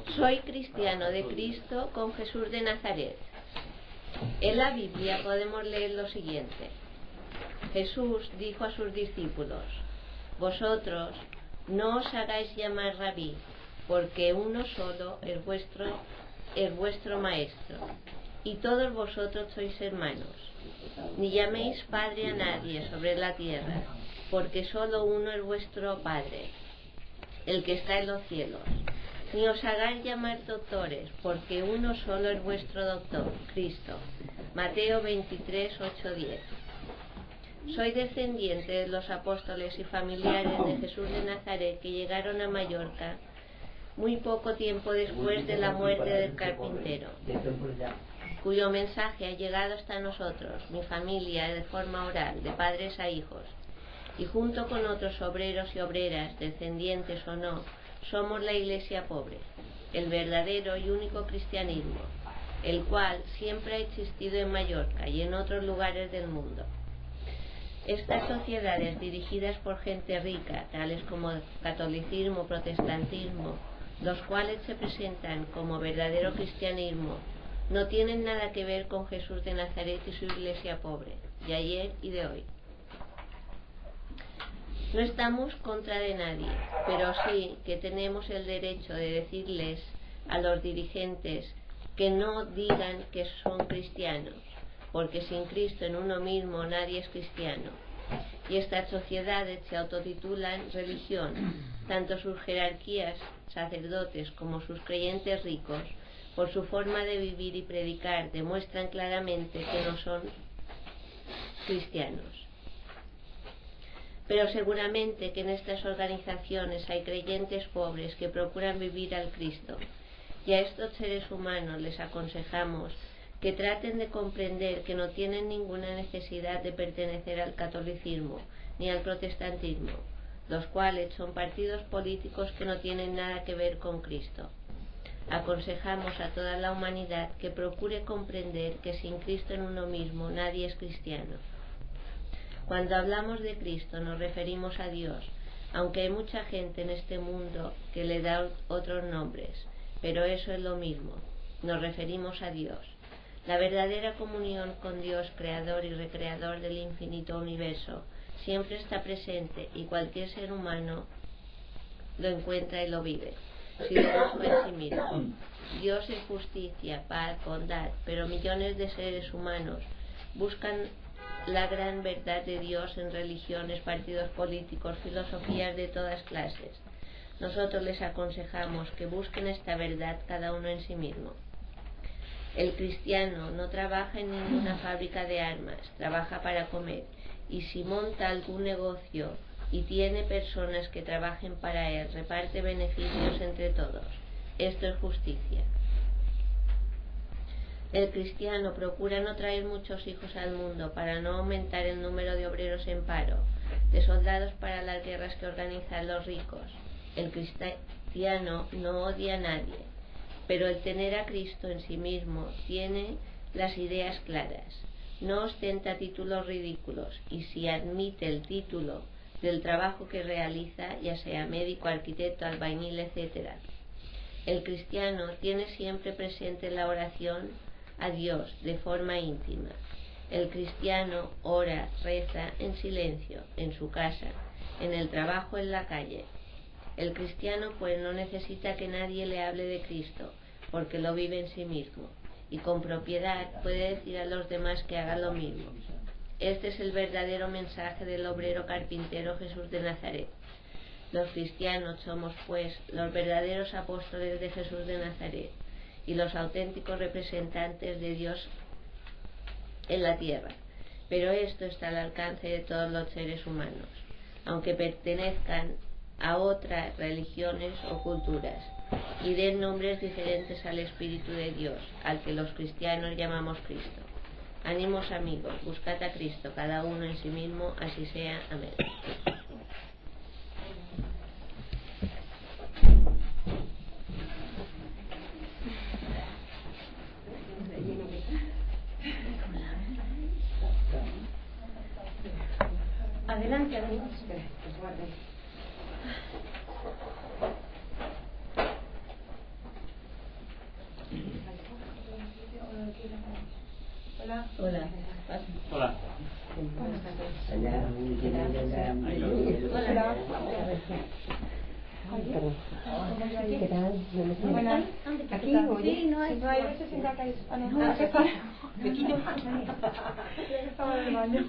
Soy cristiano de Cristo con Jesús de Nazaret. En la Biblia podemos leer lo siguiente. Jesús dijo a sus discípulos: vosotros no os hagáis llamar rabí, porque uno solo es vuestro maestro, y todos vosotros sois hermanos. Ni llaméis padre a nadie sobre la tierra, porque solo uno es vuestro Padre, el que está en los cielos. Ni os hagáis llamar doctores, porque uno solo es vuestro doctor, Cristo. Mateo 23, 8, 10. Soy descendiente de los apóstoles y familiares de Jesús de Nazaret que llegaron a Mallorca muy poco tiempo después de la muerte del carpintero, cuyo mensaje ha llegado hasta nosotros, mi familia, de forma oral, de padres a hijos, y junto con otros obreros y obreras, descendientes o no, somos la Iglesia pobre, el verdadero y único cristianismo, el cual siempre ha existido en Mallorca y en otros lugares del mundo. Estas sociedades dirigidas por gente rica, tales como catolicismo, protestantismo, los cuales se presentan como verdadero cristianismo, no tienen nada que ver con Jesús de Nazaret y su Iglesia pobre, de ayer y de hoy. No estamos contra de nadie, pero sí que tenemos el derecho de decirles a los dirigentes que no digan que son cristianos, porque sin Cristo en uno mismo nadie es cristiano. Y estas sociedades se autotitulan religión, tanto sus jerarquías, sacerdotes, como sus creyentes ricos, por su forma de vivir y predicar, demuestran claramente que no son cristianos. Pero seguramente que en estas organizaciones hay creyentes pobres que procuran vivir al Cristo, y a estos seres humanos les aconsejamos que traten de comprender que no tienen ninguna necesidad de pertenecer al catolicismo ni al protestantismo, los cuales son partidos políticos que no tienen nada que ver con Cristo. Aconsejamos a toda la humanidad que procure comprender que sin Cristo en uno mismo nadie es cristiano. Cuando hablamos de Cristo nos referimos a Dios, aunque hay mucha gente en este mundo que le da otros nombres, pero eso es lo mismo, nos referimos a Dios. La verdadera comunión con Dios, creador y recreador del infinito universo, siempre está presente y cualquier ser humano lo encuentra y lo vive, si lo busca en sí mismo. Dios es justicia, paz, bondad, pero millones de seres humanos buscan la gran verdad de Dios en religiones, partidos políticos, filosofías de todas clases. Nosotros les aconsejamos que busquen esta verdad cada uno en sí mismo. El cristiano no trabaja en ninguna fábrica de armas, trabaja para comer, y si monta algún negocio y tiene personas que trabajen para él, reparte beneficios entre todos. Esto es justicia. El cristiano procura no traer muchos hijos al mundo para no aumentar el número de obreros en paro, de soldados para las guerras que organizan los ricos. El cristiano no odia a nadie, pero el tener a Cristo en sí mismo tiene las ideas claras. No ostenta títulos ridículos y si admite el título del trabajo que realiza, ya sea médico, arquitecto, albañil, etc. El cristiano tiene siempre presente la oración a Dios de forma íntima. El cristiano ora, reza en silencio, en su casa, en el trabajo, en la calle. El cristiano pues no necesita que nadie le hable de Cristo, porque lo vive en sí mismo, y con propiedad puede decir a los demás que hagan lo mismo. Este es el verdadero mensaje del obrero carpintero Jesús de Nazaret. Los cristianos somos pues los verdaderos apóstoles de Jesús de Nazaret y los auténticos representantes de Dios en la tierra. Pero esto está al alcance de todos los seres humanos, aunque pertenezcan a otras religiones o culturas y den nombres diferentes al Espíritu de Dios, al que los cristianos llamamos Cristo. Ánimos amigos, buscad a Cristo, cada uno en sí mismo, así sea. Amén. Adelante, adelante. Espera, pues guarde. Hola. Hola. Hola. ¿Qué tal? Buenas. ¿Aquí? Sí, no hay veces en la calle. Me quito. Estaba en el baño.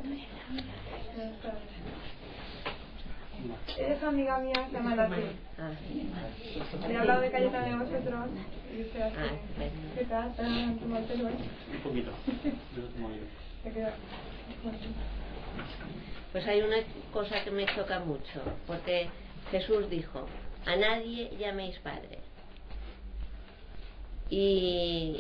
Eres amiga mía, se llama Lati. Le he hablado de Cayetana de vosotros y usted así. ¿Qué tal? ¿Tomártelo? Un poquito. Yo lo tomo bien. Te queda. Pues hay una cosa que me choca mucho, porque Jesús dijo: a nadie llaméis padre. Y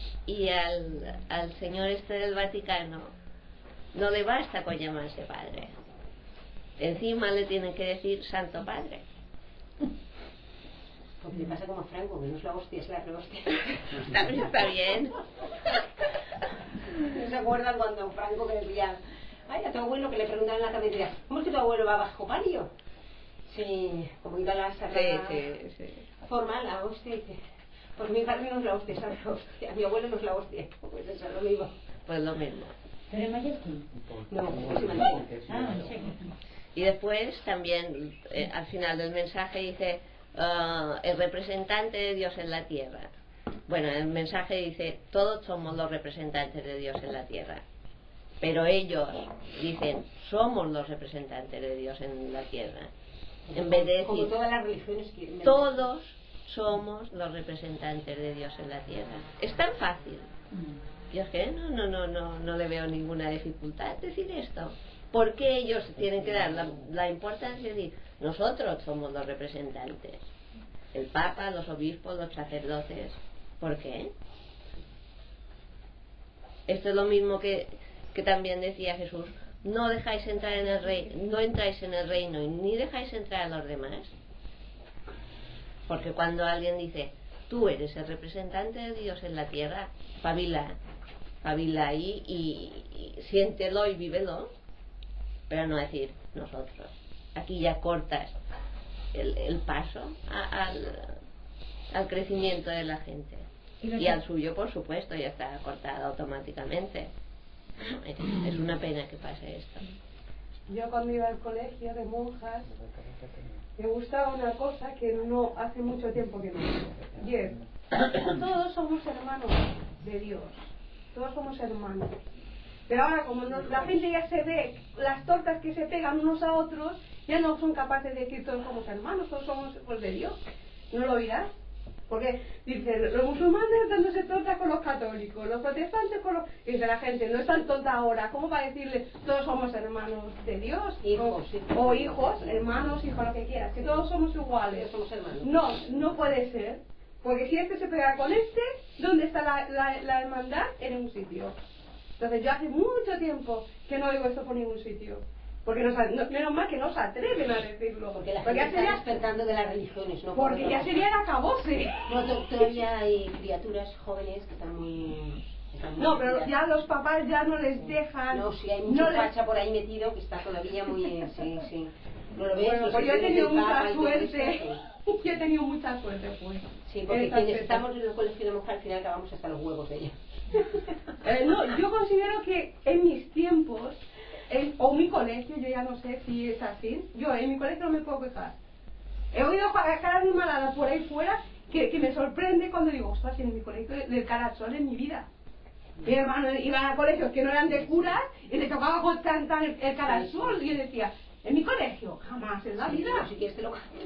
al señor este del Vaticano no le basta con llamarse padre. Encima le tienen que decir Santo Padre. Porque le pasa como a Franco, que no es la hostia, es la rehostia. Está bien. ¿No se acuerdan cuando Franco me decía, ay, a tu abuelo, que le preguntaban en la cafetería, ¿cómo es que tu abuelo va bajo palio? Sí, como iba a la sagrada Sí. forma, la hostia, y que, pues mi padre no es la hostia, es la hostia, mi abuelo no es la hostia, pues eso es lo mismo. Pues lo mismo. ¿Pero es mallorquín? No, es Madrid. Ah, sí. Y después también al final del mensaje dice el representante de Dios en la tierra. Bueno, el mensaje dice todos somos los representantes de Dios en la tierra, pero ellos dicen somos los representantes de Dios en la tierra, en vez de decir como todas las religiones quieren. todos somos los representantes de Dios en la tierra. Es tan fácil. Yo es que no le veo ninguna dificultad decir esto. ¿Por qué ellos tienen que dar la importancia de decir nosotros somos los representantes? El Papa, los obispos, los sacerdotes. ¿Por qué? Esto es lo mismo que también decía Jesús: no dejáis entrar en el reino, no entráis en el reino y ni dejáis entrar a los demás. Porque cuando alguien dice tú eres el representante de Dios en la tierra, pabila ahí y siéntelo y vívelo, pero no decir nosotros. Aquí ya cortas el paso al crecimiento de la gente, y al suyo, por supuesto, ya está cortado automáticamente. Es una pena que pase esto. Yo cuando iba al colegio de monjas me gustaba una cosa que no hace mucho tiempo que no. Y es, todos somos hermanos de Dios, todos somos hermanos. Pero ahora como la gente ya se ve las tortas que se pegan unos a otros, ya no son capaces de decir todos somos hermanos, todos somos hijos de Dios. ¿No lo oirás? Porque dicen, los musulmanes dándose tortas con los católicos, los protestantes con los... Y dice la gente, no es tan tonta ahora, ¿cómo va a decirle todos somos hermanos de Dios? Hijos, o hijos, hermanos, hijos, lo que quieras, que todos somos iguales. Todos somos hermanos. No puede ser. Porque si este se pega con este, ¿dónde está la hermandad? En un sitio. Entonces yo hace mucho tiempo que no oigo esto por ningún sitio. Porque menos mal que no se atreven a decirlo. Porque la gente está despertando de las religiones, ¿no? Porque ya sería el acabose. No, todavía hay criaturas jóvenes que están muy... No, pero ya los papás ya no les dejan. No, sí, hay mucho facha por ahí metido que está todavía muy... Sí. ¿No lo ves? Bueno, pues yo he tenido mucha suerte. Pues. Yo he tenido mucha suerte, pues. Sí, porque quienes estamos en el colegio de mujer al final acabamos hasta los huevos de ella. No, yo considero que en mis tiempos, o mi colegio, yo ya no sé si es así, yo en mi colegio no me puedo quejar. He oído caras de maladas por ahí fuera que me sorprende cuando digo, ostras, en mi colegio del cara al sol en mi vida. Mi hermano iban a colegios que no eran de curas y le tocaba cantar el cara al sol, y yo decía, en mi colegio, jamás en la vida. Si quieres te lo canto.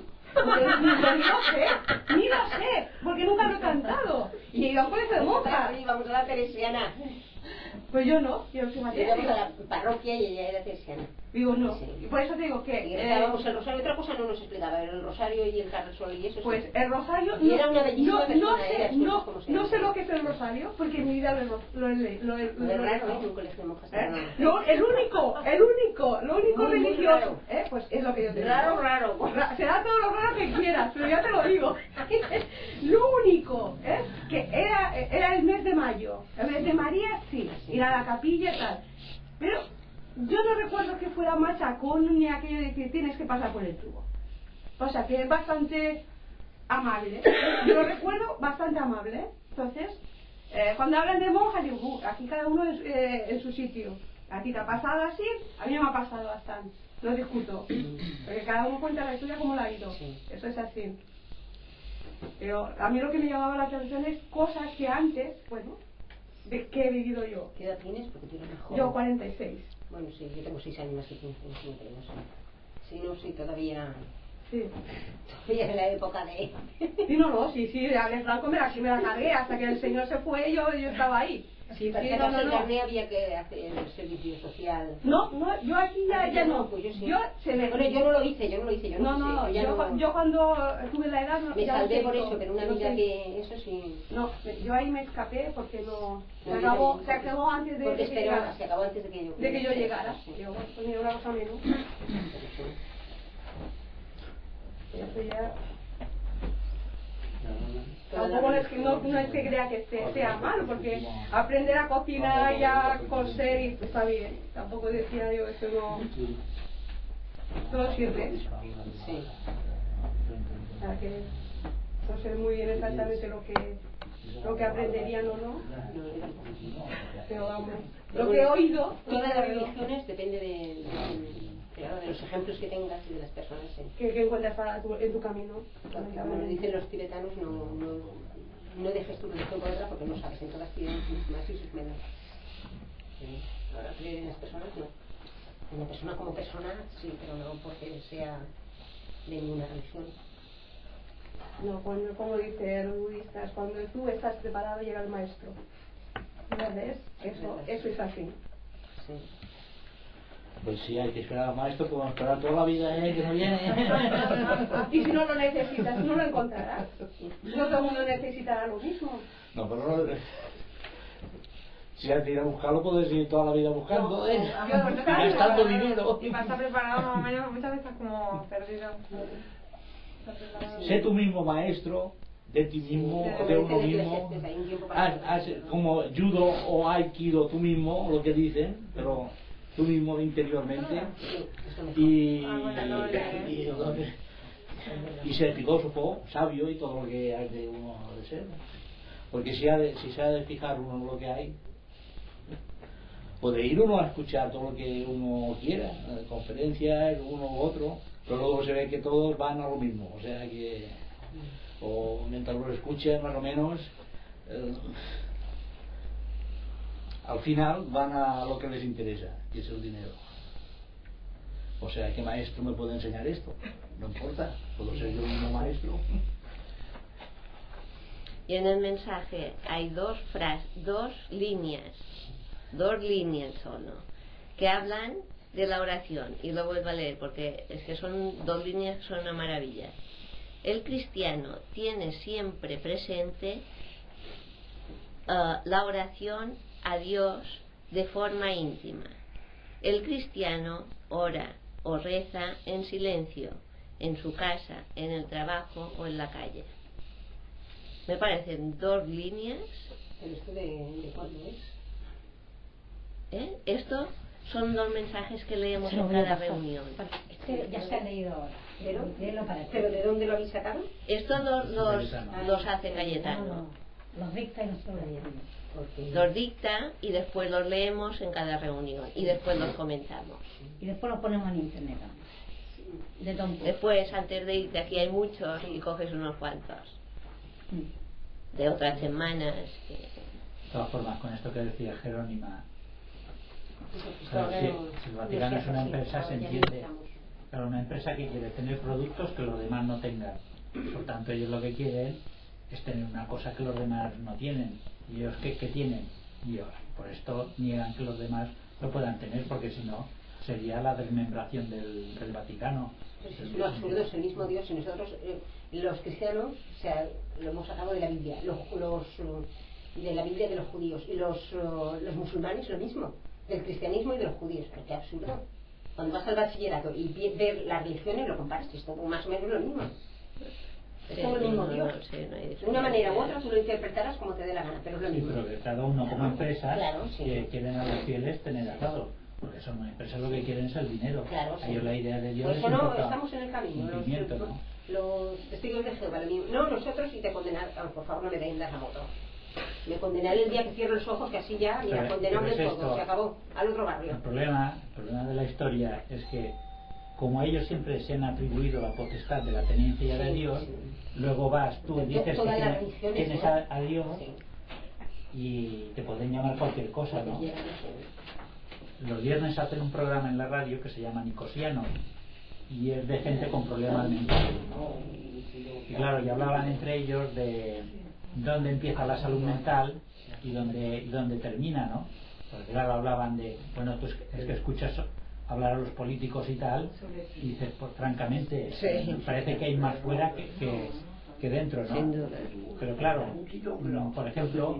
Ni lo sé, porque nunca lo he cantado. Y he ido a un colegio de monjas. Y vamos a la teresiana. Pues yo no, yo soy Íbamos a la parroquia y ella era teresiana. Digo, no. Sí. Y por eso te digo que... Y rezábamos el rosario, otra cosa no nos explicaba, era el rosario y el carrasol y eso. Pues el rosario... Y era una bellísima no sé lo que es el rosario, porque en mi vida lo he raro, en un colegio de monjas. No, lo único Muy religioso, pues es lo que yo te digo. Raro. Será todo lo raro que quieras, pero ya te lo digo. Lo único, que era el mes de mayo. El mes de María, sí, ir a la capilla y tal. Pero yo no recuerdo que fuera machacón ni aquello de que tienes que pasar por el tubo. O sea, que es bastante amable. Yo lo recuerdo bastante amable. Entonces, Cuando hablan de monjas, digo, aquí cada uno en su sitio. A ti te ha pasado así, a mí no me ha pasado bastante. No discuto. Porque cada uno cuenta la historia como la ha ido. Eso es así. Pero a mí lo que me llamaba la atención es cosas que antes, bueno, de que he vivido yo. ¿Qué edad tienes? Porque tú eres mejor. Yo 46. Bueno, sí, yo tengo 6 años más que tú. No sé. Sí, no, sí, todavía... Sí. Todavía en la época de... Sí, sí, de Franco me la cargué. Hasta que el señor se fue, yo estaba ahí. Sí, para que no había que hacer el servicio social. No, yo aquí ya no. Pues yo sí. Yo no lo hice. Yo cuando tuve la edad me salvé por eso, pero una amiga que eso sí. No, yo ahí me escapé porque no se acabó antes de porque que llegara. Se acabó antes de que yo llegara. Yo ponía una cosa menos. Ya. Tampoco no es que crea que sea malo, porque aprender a cocinar y a coser y está bien. Tampoco decía yo, eso no. Todo sirve. Sí. O sea que no sé muy bien exactamente lo que aprenderían o no. Pero vamos, lo que he oído. Todas las religiones depende de los ejemplos que tengas y de las personas que encuentras en tu camino. Como dicen los tibetanos, no dejes tu religión por otra porque no sabes, en todas tienen sus más y sus menos. Ahora creer en las personas no. En la persona como persona sí, pero no porque sea de ninguna religión. No, como dicen los budistas, cuando tú estás preparado llega el maestro. ¿Ves? Eso es así. Sí. Pues sí, hay que esperar al maestro, como esperar toda la vida que no viene. Y si no lo necesitas, no lo encontrarás. No todo el mundo necesitará lo mismo. No, pero no. Si hay que ir a buscarlo, puedes ir toda la vida buscando, gastando dinero. Y para estar preparado, más o menos, muchas veces como perdido. Sé tú mismo maestro de ti mismo, de uno mismo. Haz como judo o aikido tú mismo, lo que dicen, pero tú mismo interiormente. Y ser filósofo, sabio y todo lo que hay de uno de ser. Porque si se ha de fijar uno en lo que hay, puede ir uno a escuchar todo lo que uno quiera, conferencias, uno u otro, pero luego se ve que todos van a lo mismo, o sea que, o mientras los escuchen más o menos, al final van a lo que les interesa, que es el dinero. O sea, ¿qué maestro me puede enseñar esto? No importa, puedo ser yo mismo maestro. Y en el mensaje hay dos líneas solo, que hablan de la oración, y lo vuelvo a leer porque es que son 2 líneas que son una maravilla. El cristiano tiene siempre presente la oración a Dios de forma íntima. El cristiano ora o reza en silencio, en su casa, en el trabajo o en la calle. Me parecen 2 líneas. ¿Pero esto de cuándo es? Estos son 2 mensajes que leemos en cada reunión. Ya se ha leído ahora. ¿Pero de dónde lo habéis sacado? Estos los hace Cayetano. Los dicta y nosotros leemos. Los dicta y después los leemos en cada reunión y después los comentamos. Y después los ponemos en internet. Después, antes de irte, aquí hay muchos y coges unos cuantos. De otras semanas. De todas formas, con esto que decía Jerónima, si el Vaticano es una empresa, se entiende. Claro, una empresa que quiere tener productos que los demás no tengan. Por tanto, ellos lo que quieren es tener una cosa que los demás no tienen. ¿Y ellos qué tienen? Dios. Por esto niegan que los demás lo puedan tener, porque si no, sería la desmembración del Vaticano. Lo absurdo es el mismo Dios. Y nosotros, los cristianos, o sea, lo hemos sacado de la Biblia, de la Biblia de los judíos. Y los musulmanes, lo mismo, del cristianismo y de los judíos. Pero qué absurdo. Cuando vas al bachillerato y ver las religiones, lo comparas, es todo más o menos lo mismo. Es todo el mismo Dios. De una manera u otra tú lo interpretarás como te dé la gana, pero es lo mismo. Sí, pero que cada uno como empresas sí. Que quieren a los fieles tener atados. Porque son empresas lo que quieren es el dinero. Claro, sí. A ellos la idea de Dios pues es no, estamos en el camino. ¿no? Los testigos de Jehová, no nosotros, y te condenar. Por favor, no me den la moto. Me condenaré el día que cierro los ojos, que así ya, mira, condenado de todo, se acabó, al otro barrio. El problema de la historia es que, como ellos siempre se han atribuido la potestad de la tenencia de Dios, luego vas tú y dices que tienes a Dios y te pueden llamar cualquier cosa, ¿no? Los viernes hacen un programa en la radio que se llama Nicosiano y es de gente con problemas mentales, ¿no? Y claro, y hablaban entre ellos de dónde empieza la salud mental y dónde termina, ¿no? Porque claro, hablaban de, bueno, tú es que escuchas hablar a los políticos y tal, y dices, pues francamente, parece que hay más fuera que dentro, ¿no? Pero claro, por ejemplo,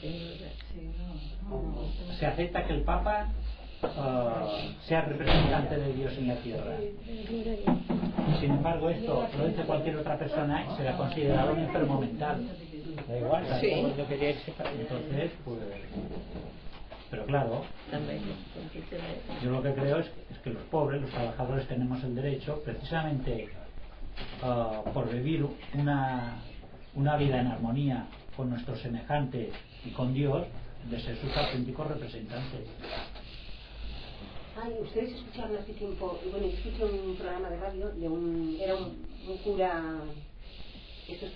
se acepta que el Papa sea representante de Dios en la tierra. Sin embargo, esto lo dice cualquier otra persona y será considerado un enfermo mental. Da igual, entonces, pues... Pero claro, yo lo que creo es que los pobres, los trabajadores, tenemos el derecho, precisamente por vivir una vida en armonía con nuestros semejantes y con Dios, de ser sus auténticos representantes. Ay, ustedes escucharon hace tiempo, bueno, yo escuché un programa de radio de era un cura, estos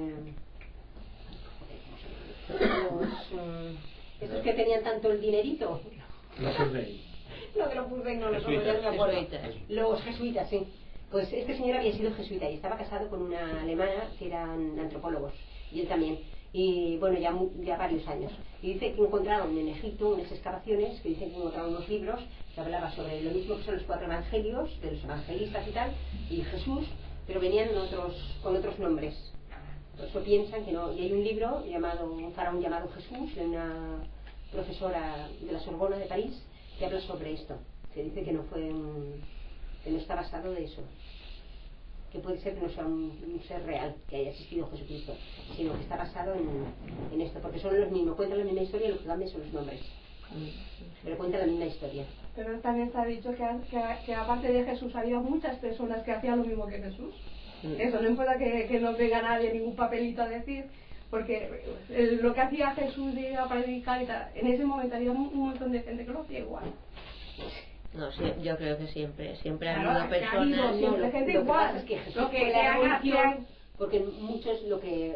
que tenían tanto el dinerito. Los Purrey. No, de los Purrey no, los no me acuerdo. Los jesuitas, sí. Pues este señor había sido jesuita y estaba casado con una alemana que eran antropólogos, y él también. Y bueno, ya varios años. Y dice que encontraron en Egipto unas excavaciones, que dicen que encontraron unos libros que hablaba sobre lo mismo que son los 4 evangelios, de los evangelistas y tal, y Jesús, pero venían con otros nombres. Por eso piensan que no. Y hay un libro llamado Un faraón llamado Jesús, de una profesora de la Sorbona de París, que habla sobre esto. Se dice que no está basado de eso, que puede ser que no sea un ser real, que haya existido Jesucristo, sino que está basado en esto, porque son los mismos, cuentan la misma historia, lo que cambian son los nombres, pero cuentan la misma historia. Pero también se ha dicho que aparte de Jesús había muchas personas que hacían lo mismo que Jesús. Eso no importa que no venga nadie ningún papelito a decir, porque lo que hacía Jesús de ir a predicar y tal, en ese momento había un montón de gente que lo hacía igual. No, sí, yo creo que siempre ha Claro, habido personas. siempre gente lo que igual. pasa es que Jesús Lo que fue la revolución, que porque muchos lo que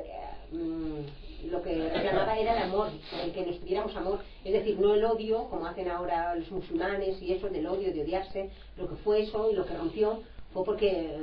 reclamaba era el amor, el que nos tuviéramos amor, es decir, no el odio como hacen ahora los musulmanes y eso del odio, de odiarse. Lo que fue eso y lo que rompió fue porque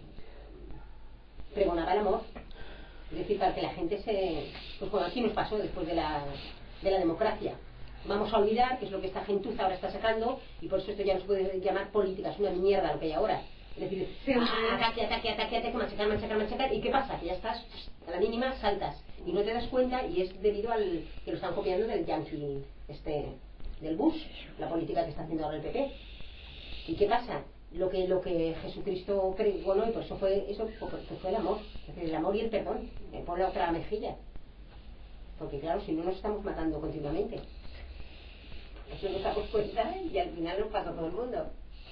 pregonaba el amor, es decir, para que la gente pues como aquí nos pasó después de la democracia. Vamos a olvidar que es lo que esta gentuza ahora está sacando, y por eso esto ya no se puede llamar política, es una mierda lo que hay ahora. Es decir, ataque, machacar, ¿y qué pasa? Que ya estás, a la mínima saltas, y no te das cuenta, y es debido al que lo están copiando del Yankee, del Bush, la política que está haciendo ahora el PP. ¿Y qué pasa? Lo que Jesucristo pregonó, y por eso fue el amor, es decir, el amor y el perdón, por la otra mejilla. Porque claro, si no nos estamos matando continuamente. Eso nos damos cuenta y al final nos pasa a todo el mundo.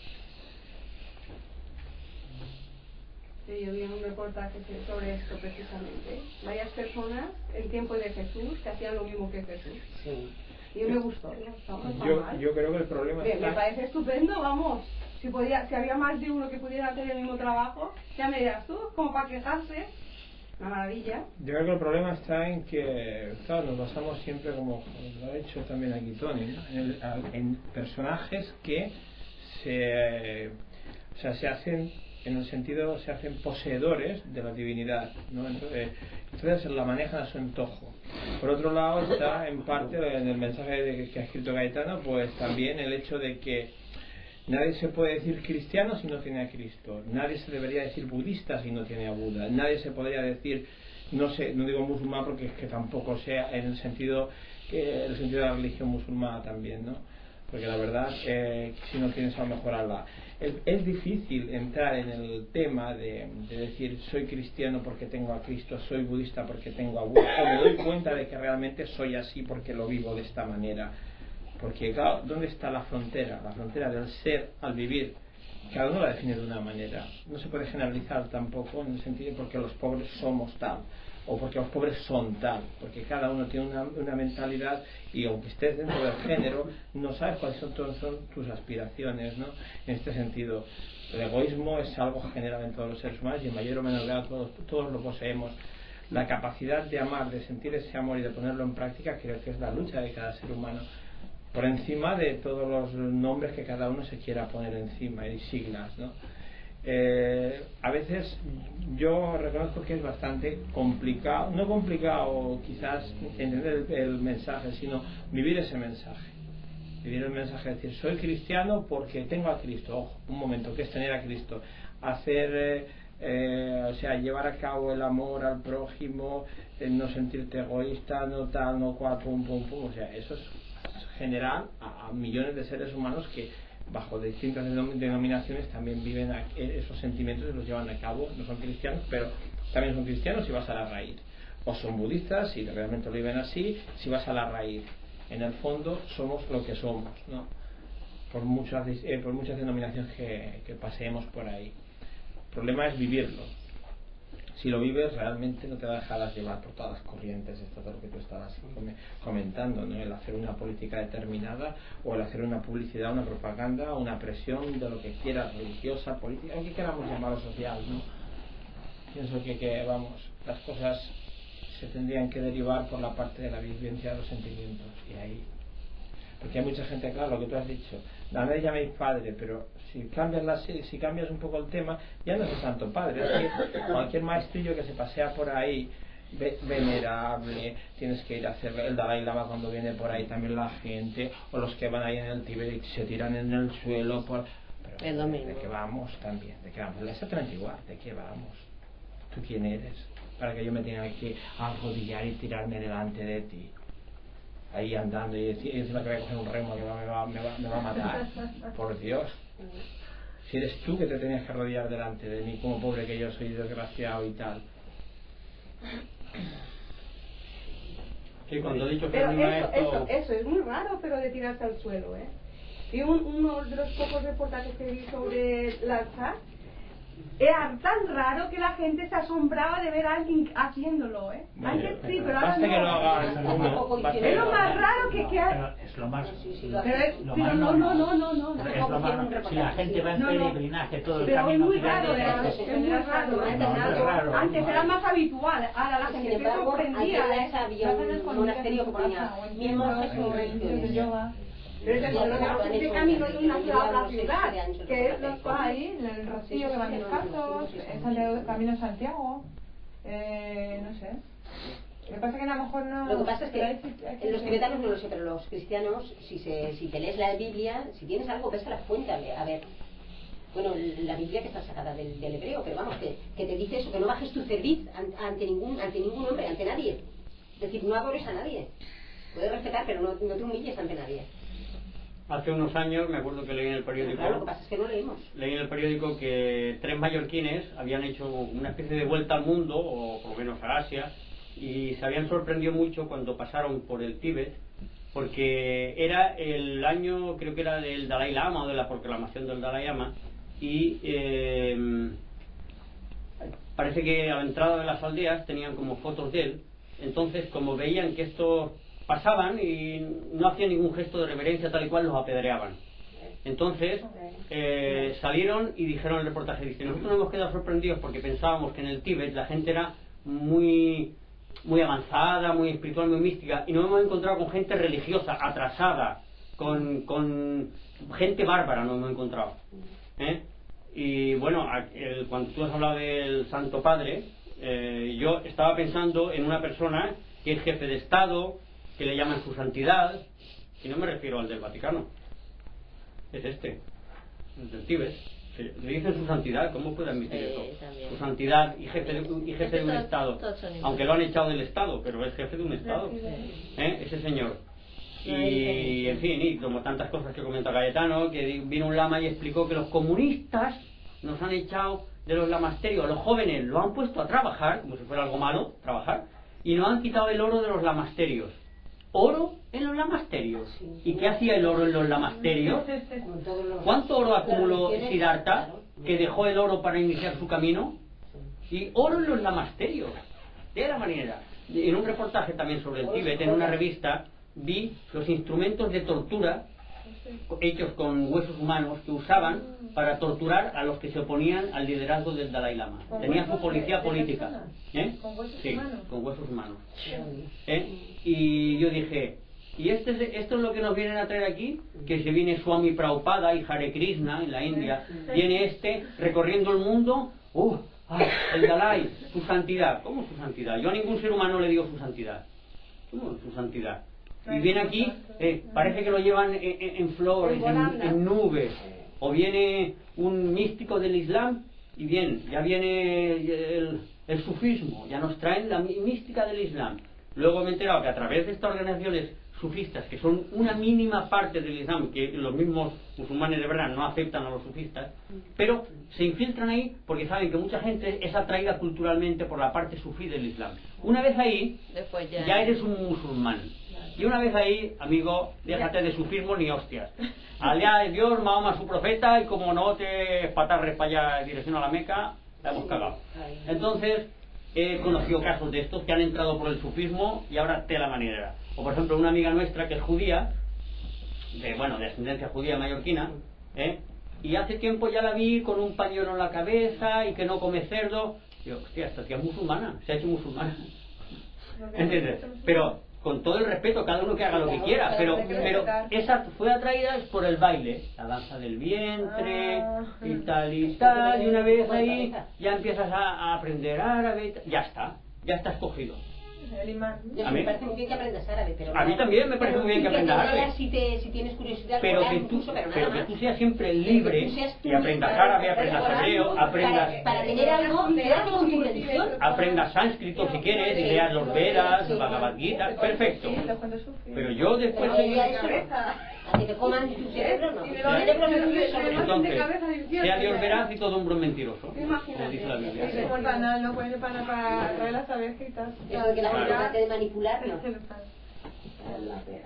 Sí, yo vi un reportaje sobre esto precisamente. Varias personas en tiempo de Jesús que hacían lo mismo que Jesús. Sí. Y me gustó. Yo creo que el problema me parece estupendo, vamos. Si había más de uno que pudiera hacer el mismo trabajo, ya me dirás tú, como para quejarse. Una maravilla. Yo creo que el problema está en que, claro, nos basamos siempre, como lo ha hecho también aquí Tony, ¿no? en personajes que se hacen, en el sentido, se hacen poseedores de la divinidad, ¿no? Entonces la manejan a su antojo. Por otro lado está, en parte, en el mensaje que ha escrito Gaetano, pues también el hecho de que nadie se puede decir cristiano si no tiene a Cristo. Nadie se debería decir budista si no tiene a Buda. Nadie se podría decir, no digo musulmán porque es que tampoco sea en el sentido de la religión musulmana también, ¿no? Porque la verdad, si no tienes a lo mejor Allah. Es difícil entrar en el tema de decir soy cristiano porque tengo a Cristo, soy budista porque tengo a Buda, o me doy cuenta de que realmente soy así porque lo vivo de esta manera. Porque claro, ¿dónde está la frontera? La frontera del ser al vivir. Cada uno la define de una manera. No se puede generalizar tampoco en el sentido de porque los pobres somos tal. o porque los pobres son tal, porque cada uno tiene una mentalidad, y aunque estés dentro del género, no sabes cuáles son tus aspiraciones, ¿no? En este sentido, el egoísmo es algo general en todos los seres humanos y en mayor o menor grado todos lo poseemos. La capacidad de amar, de sentir ese amor y de ponerlo en práctica, creo que es la lucha de cada ser humano, por encima de todos los nombres que cada uno se quiera poner encima y siglas, ¿no? A veces yo reconozco que es bastante complicado, no complicado quizás entender el mensaje, sino vivir ese mensaje. Vivir el mensaje de decir, soy cristiano porque tengo a Cristo. Ojo, un momento, ¿qué es tener a Cristo? Hacer, o sea, llevar a cabo el amor al prójimo, no sentirte egoísta, no tal, no cual, pum, pum, pum. O sea, eso es general a millones de seres humanos que bajo distintas denominaciones también viven esos sentimientos y los llevan a cabo. No son cristianos, pero también son cristianos si vas a la raíz. O son budistas si realmente lo viven así, si vas a la raíz. En el fondo somos lo que somos, ¿no? Por muchas denominaciones que paseemos por ahí. El problema es vivirlo. Si lo vives, realmente no te dejarás llevar por todas las corrientes. Esto es lo que tú estabas comentando, ¿no? El hacer una política determinada, o el hacer una publicidad, una propaganda, una presión de lo que quieras, religiosa, política, aunque queramos llamarlo social, ¿no? Pienso que vamos, las cosas se tendrían que derivar por la parte de la vivencia de los sentimientos, y ahí, porque hay mucha gente, claro, lo que tú has dicho, a mí llaméis padre, pero si cambias un poco el tema, ya no es tanto padre, es que cualquier maestrillo que se pasea por ahí venerable, tienes que ir a hacer el Dalai Lama cuando viene por ahí, también la gente, o los que van ahí en el Tíbet y se tiran en el suelo pero ¿de qué vamos también? ¿De qué vamos? Exactamente igual, ¿de qué vamos? ¿Tú quién eres? Para que yo me tenga que arrodillar y tirarme delante de ti, ahí andando, y encima que voy a coger un remo que me va a matar. Por Dios, si eres tú que te tenías que arrodillar delante de mí, como pobre que yo soy, desgraciado y tal. Sí, cuando he dicho que pero esto... eso es muy raro, pero de tirarse al suelo, ¿eh? Y uno de los pocos reportajes que vi sobre la chat era tan raro que la gente se asombraba de ver a alguien haciéndolo, ¿eh? Antes sí, pero ahora no. Que lo hagas, es lo más raro que hay. Es lo más. Pero no. Es lo más. Si la gente va en peregrinaje todo el pero camino. Pero es muy raro. Antes era más habitual. Ahora la gente se sorprendía. Había un monasterio que ponía pero es camino de una ciudad a otra ciudad, que es los ahí, el Rocío que van descalzos, el Camino de Santiago, no sé. Lo que pasa es que a lo mejor no... Lo que pasa es que los tibetanos no lo sé, pero los cristianos, si te lees la Biblia, si tienes algo, ves a la fuente, a ver. Bueno, la Biblia que está sacada del hebreo, pero vamos, que te dice eso, que no bajes tu cerviz ante ningún hombre, ante nadie. Es decir, no adores a nadie. Puedes respetar, pero no te humilles ante nadie. Hace unos años me acuerdo que leí en el periódico. Claro, lo que pasa es que no leímos. Leí en el periódico que 3 mallorquines habían hecho una especie de vuelta al mundo, o por lo menos a Asia, y se habían sorprendido mucho cuando pasaron por el Tíbet, porque era el año, creo que era del Dalai Lama o de la proclamación del Dalai Lama, y parece que a la entrada de las aldeas tenían como fotos de él. Entonces, como veían que estos pasaban y no hacían ningún gesto de reverencia tal y cual, los apedreaban. Entonces salieron y dijeron en el reportaje, dice, nosotros nos hemos quedado sorprendidos porque pensábamos que en el Tíbet la gente era muy avanzada, muy espiritual, muy mística, y nos hemos encontrado con gente religiosa, atrasada, con gente bárbara, nos hemos encontrado. Y bueno, cuando tú has hablado del Santo Padre, yo estaba pensando en una persona que es jefe de Estado, que le llaman su santidad, y no me refiero al del Vaticano, es el del Tíbet. Le dicen su santidad, ¿cómo puede admitir eso? Su santidad y jefe de un Estado, aunque lo han echado del Estado, pero es jefe de un Estado, ese señor. Y en fin, y como tantas cosas que comenta Cayetano, que vino un lama y explicó que los comunistas nos han echado de los lamasterios, a los jóvenes lo han puesto a trabajar, como si fuera algo malo, trabajar, y nos han quitado el oro de los lamasterios. ¿Oro en los lamasterios? ¿Y qué hacía el oro en los lamasterios? ¿Cuánto oro acumuló Siddhartha, que dejó el oro para iniciar su camino? Y oro en los lamasterios. de la marinera. En un reportaje también sobre el Tíbet, en una revista, vi los instrumentos de tortura hechos con huesos humanos que usaban para torturar a los que se oponían al liderazgo del Dalai Lama. Tenía su policía política. Sí, con huesos humanos. Y yo dije, ¿y esto es lo que nos vienen a traer aquí? Que se viene Swami Prabhupada y Hare Krishna en la India. Viene recorriendo el mundo. El Dalai, su santidad. ¿Cómo su santidad? Yo a ningún ser humano le digo su santidad. ¿Cómo su santidad? Y viene aquí, parece que lo llevan en flores, en nubes. O viene un místico del Islam y ya viene el sufismo. Ya nos traen la mística del Islam. Luego me he enterado que a través de estas organizaciones sufistas, que son una mínima parte del Islam, que los mismos musulmanes de verdad no aceptan a los sufistas, pero se infiltran ahí porque saben que mucha gente es atraída culturalmente por la parte sufí del Islam. Una vez ahí, ya eres un musulmán. Y una vez ahí, amigo, déjate de sufismo ni hostias. Allá es Dios, Mahoma su profeta, y como no te patarres para allá en dirección a la Meca, la hemos cagado. Entonces, he conocido casos de estos que han entrado por el sufismo y ahora tela marinera. O por ejemplo, una amiga nuestra que es judía, de ascendencia judía mallorquina, y hace tiempo ya la vi con un pañuelo en la cabeza y que no come cerdo. Digo, hostia, esta tía es musulmana, se ha hecho musulmana. ¿Entiendes? Pero con todo el respeto, cada uno que haga lo que quiera, pero esa fue atraída por el baile, la danza del vientre y tal, y una vez ahí ya empiezas a aprender árabe, ya está escogido. A mí me parece muy bien que aprendas árabe, pero a mí también me parece muy bien que aprendas árabe. Si tienes curiosidad, pero que tú seas siempre libre y aprendas árabe, aprendas hebreo, para tener algo con tu religión. Aprendas sánscrito si quieres, y leas los Vedas, Bhagavad Gita, perfecto. Pero yo después a que te coman tu cerebro, no. Entonces, sea Dios veraz y todo hombre mentiroso, como dice la Biblia. Es por banal, no puede para traer las abejitas. Eso de que la gente trate de manipular, no. La pera.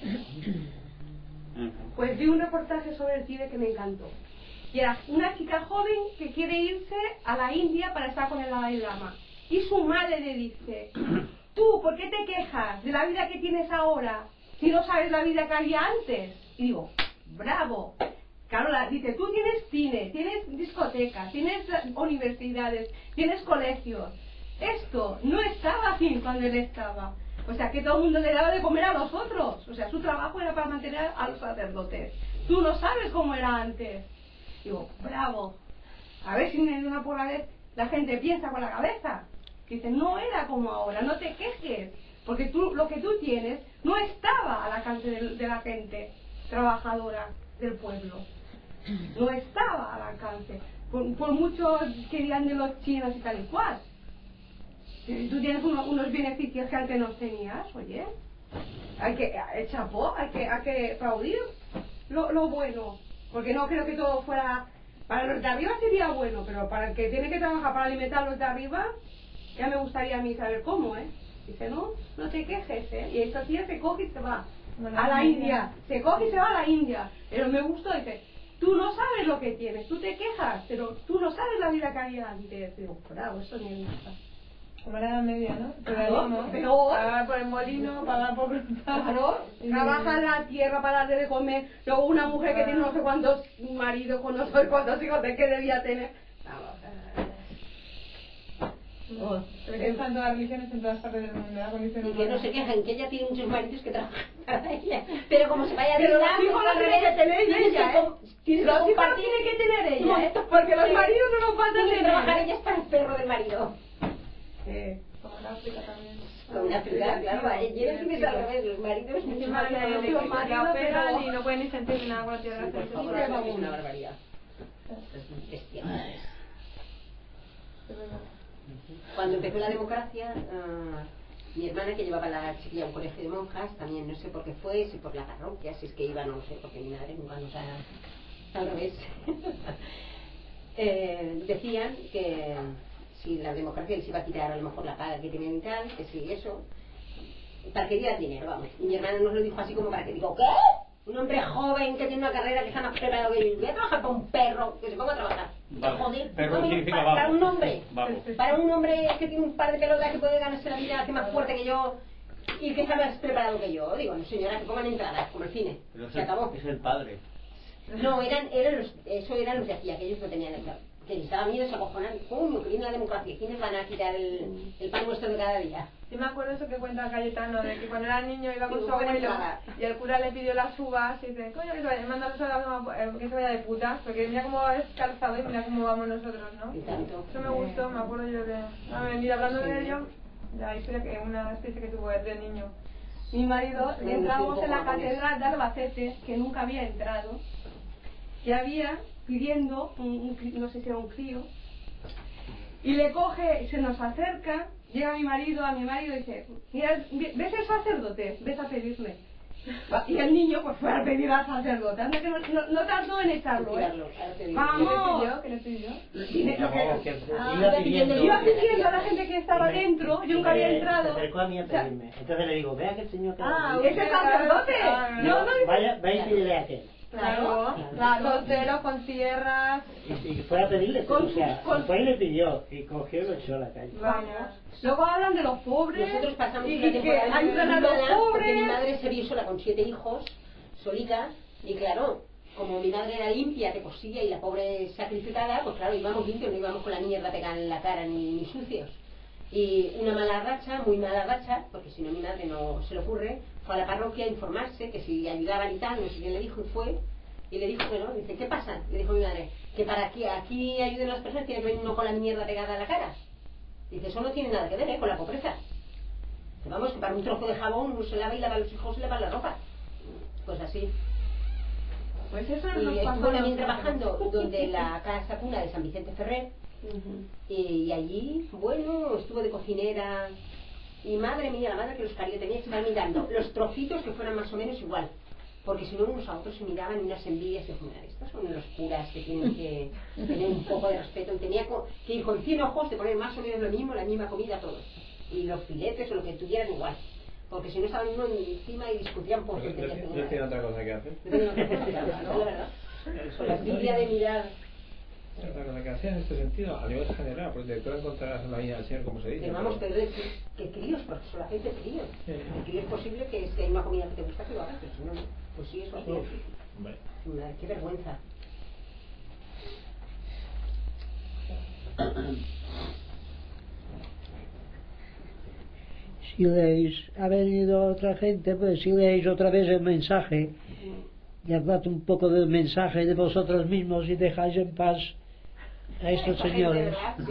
Pues vi un reportaje sobre el Tíbet que me encantó. Y era una chica joven que quiere irse a la India para estar con el Dalai Lama. Y su madre le dice, tú, ¿por qué te quejas de la vida que tienes ahora si no sabes la vida que había antes? Y digo, bravo. Claro, dice, tú tienes cine, tienes discotecas, tienes universidades, tienes colegios. Esto no estaba así cuando él estaba. O sea, que todo el mundo le daba de comer a los otros. O sea, su trabajo era para mantener a los sacerdotes. Tú no sabes cómo era antes. Digo, bravo. A ver si de una por la vez la gente piensa con la cabeza. Dice, no era como ahora, no te quejes. Porque lo que tú tienes no estaba al alcance de la gente trabajadora del pueblo. No estaba al alcance. Por mucho que digan de los chinos y tal y cual. Si tú tienes unos beneficios que antes no tenías, oye, hay que chapó, hay que aplaudir lo bueno. Porque no creo que todo fuera... Para los de arriba sería bueno, pero para el que tiene que trabajar para alimentar a los de arriba, ya me gustaría a mí saber cómo, Dice, no te quejes, Y esta tía se coge y se va a la India. Se coge y se va a la India. Pero me gustó, dice, tú no sabes lo que tienes, tú te quejas, pero tú no sabes la vida que había antes. Digo, bravo, eso ni me gusta. Como la Edad Media, ¿no? Pero pagar por el molino, pagar por... Claro, trabaja en la tierra para darle de comer. Luego una mujer que tiene no sé cuántos maridos con no sé cuántos hijos, ¿de qué debía tener? Están todas las religiones en todas partes del mundo, la condición humana. Y que no se quejan, que ella tiene muchos maridos que trabajan para ella. Pero como se vaya de Pero los hijos los tiene que tener ella, Los hijos los tiene que tener ella, Porque los maridos no los van a tener. Trabajar ella es para el perro del marido. Como en África también. Como en África, claro. Ella es al revés, los maridos mucho más operan y no pueden ni sentir nada con la tierra. Es una barbaridad. Es bestia. Cuando empezó la democracia, mi hermana, que llevaba a la chiquilla a un colegio de monjas, también no sé por qué fue, si por la parroquia, si es que iba, no sé, porque mi madre nunca nos ha al revés. Decían que si la democracia les iba a quitar a lo mejor la paga que tenían y tal, que si eso, para que diera dinero, vamos. Y mi hermana nos lo dijo así como para que digo, ¿qué? Un hombre joven que tiene una carrera que está más preparado que yo. Voy a trabajar para un perro que se ponga a trabajar. Vale. Joder, Perro significa para un vago. hombre. Vago. Para un hombre que tiene un par de pelotas que puede ganarse la vida, que es más fuerte que yo y que está más preparado que yo. Digo, no señora, que pongan entradas, como el cine. Pero Se acabó. es el padre. No, eran los de aquí, aquellos no tenían el plan. Que estaban miedos, se acojonan. ¿Cómo? Que viene la democracia. ¿Quiénes van a quitar el pan nuestro de cada día? Yo me acuerdo eso que cuenta Cayetano, de que cuando era niño iba con Sí, su abuelo entrada. y el cura le pidió las uvas y dice, coño, que se vaya, mándalo que se vaya de putas, porque mira cómo es calzado y mira cómo vamos nosotros, ¿no? Y tanto. Eso me gustó, me acuerdo yo de... y hablando de ello, la historia que una especie que tuvo de niño. Mi marido, Sí, entramos sí, en la japonés. catedral de Albacete, que nunca había entrado, que había pidiendo, no sé si era un crío, y le coge, se nos acerca, llega a mi marido y dice, mira, ves el sacerdote, ves a pedirle. Y el niño pues fue a pedir al sacerdote, anda que no tardó en echarlo, ¿eh? ¡Vamos! ¿Qué le pidió? Iba pidiendo a la gente que estaba dentro, yo nunca había entrado. Se acercó a mí a pedirme. Entonces le digo, vea que el señor que ¿es el sacerdote? No, vaya y pídele a aquel. Claro, soltero, con tierras. Y fue a pedirle, Con- o sea, con- fue y le pidió, y cogió y lo echó a la calle. Vamos. Luego hablan de los pobres. Nosotros pasamos y una que temporada ayudan a los porque mi pobres. madre se vio sola con 7 hijos, solita, y claro, como mi madre era limpia, que cosía, y la pobre sacrificada, pues claro, íbamos limpios, no íbamos con la mierda pegada en la cara ni sucios. Y una mala racha, muy mala racha, porque si no mi madre no se le ocurre, fue a la parroquia a informarse que si ayudaban y tal, no sé quién le dijo, y fue, y le dijo que no, dice, ¿qué pasa? Le dijo mi madre, que para que aquí ayuden a las personas tiene que venir uno con la mierda pegada a la cara. Dice, eso no tiene nada que ver, con la pobreza. Que vamos, que para un trozo de jabón uno se lava y lava a los hijos y lava la ropa. Pues así. Pues eso Y nos pasó estuvo a también nosotros. trabajando donde la casa cuna de San Vicente Ferrer. Y allí, bueno, estuvo de cocinera. Y madre mía, la madre que los parió, tenía que estar mirando los trocitos que fueran más o menos igual. Porque si no, unos a otros se miraban y unas envidias y decían, estos son los curas que tienen que tener un poco de respeto. Y tenía que ir con 100 ojos de poner más o menos lo mismo, la misma comida a todos. Y los filetes o lo que tuvieran igual. Porque si no estaban uno encima y discutían por qué tenía que Yo tengo otra cosa que hacer. no tenía otra cosa que hacer, ¿no? La verdad. Con la envidia de mirar. Otra cosa que hacer en este sentido, a nivel general, porque tú encontrarás en la vida del Señor, como se dice. Que vamos, pero decir que críos, porque solamente críos. Sí. El crío es posible que si hay una comida que te gusta que lo hagas, pero si no, pues sí, eso así. Hombre. Qué vergüenza. Si leéis, ha venido otra gente, pues si leéis otra vez el mensaje y hablad un poco del mensaje de vosotros mismos y dejáis en paz a estos señores.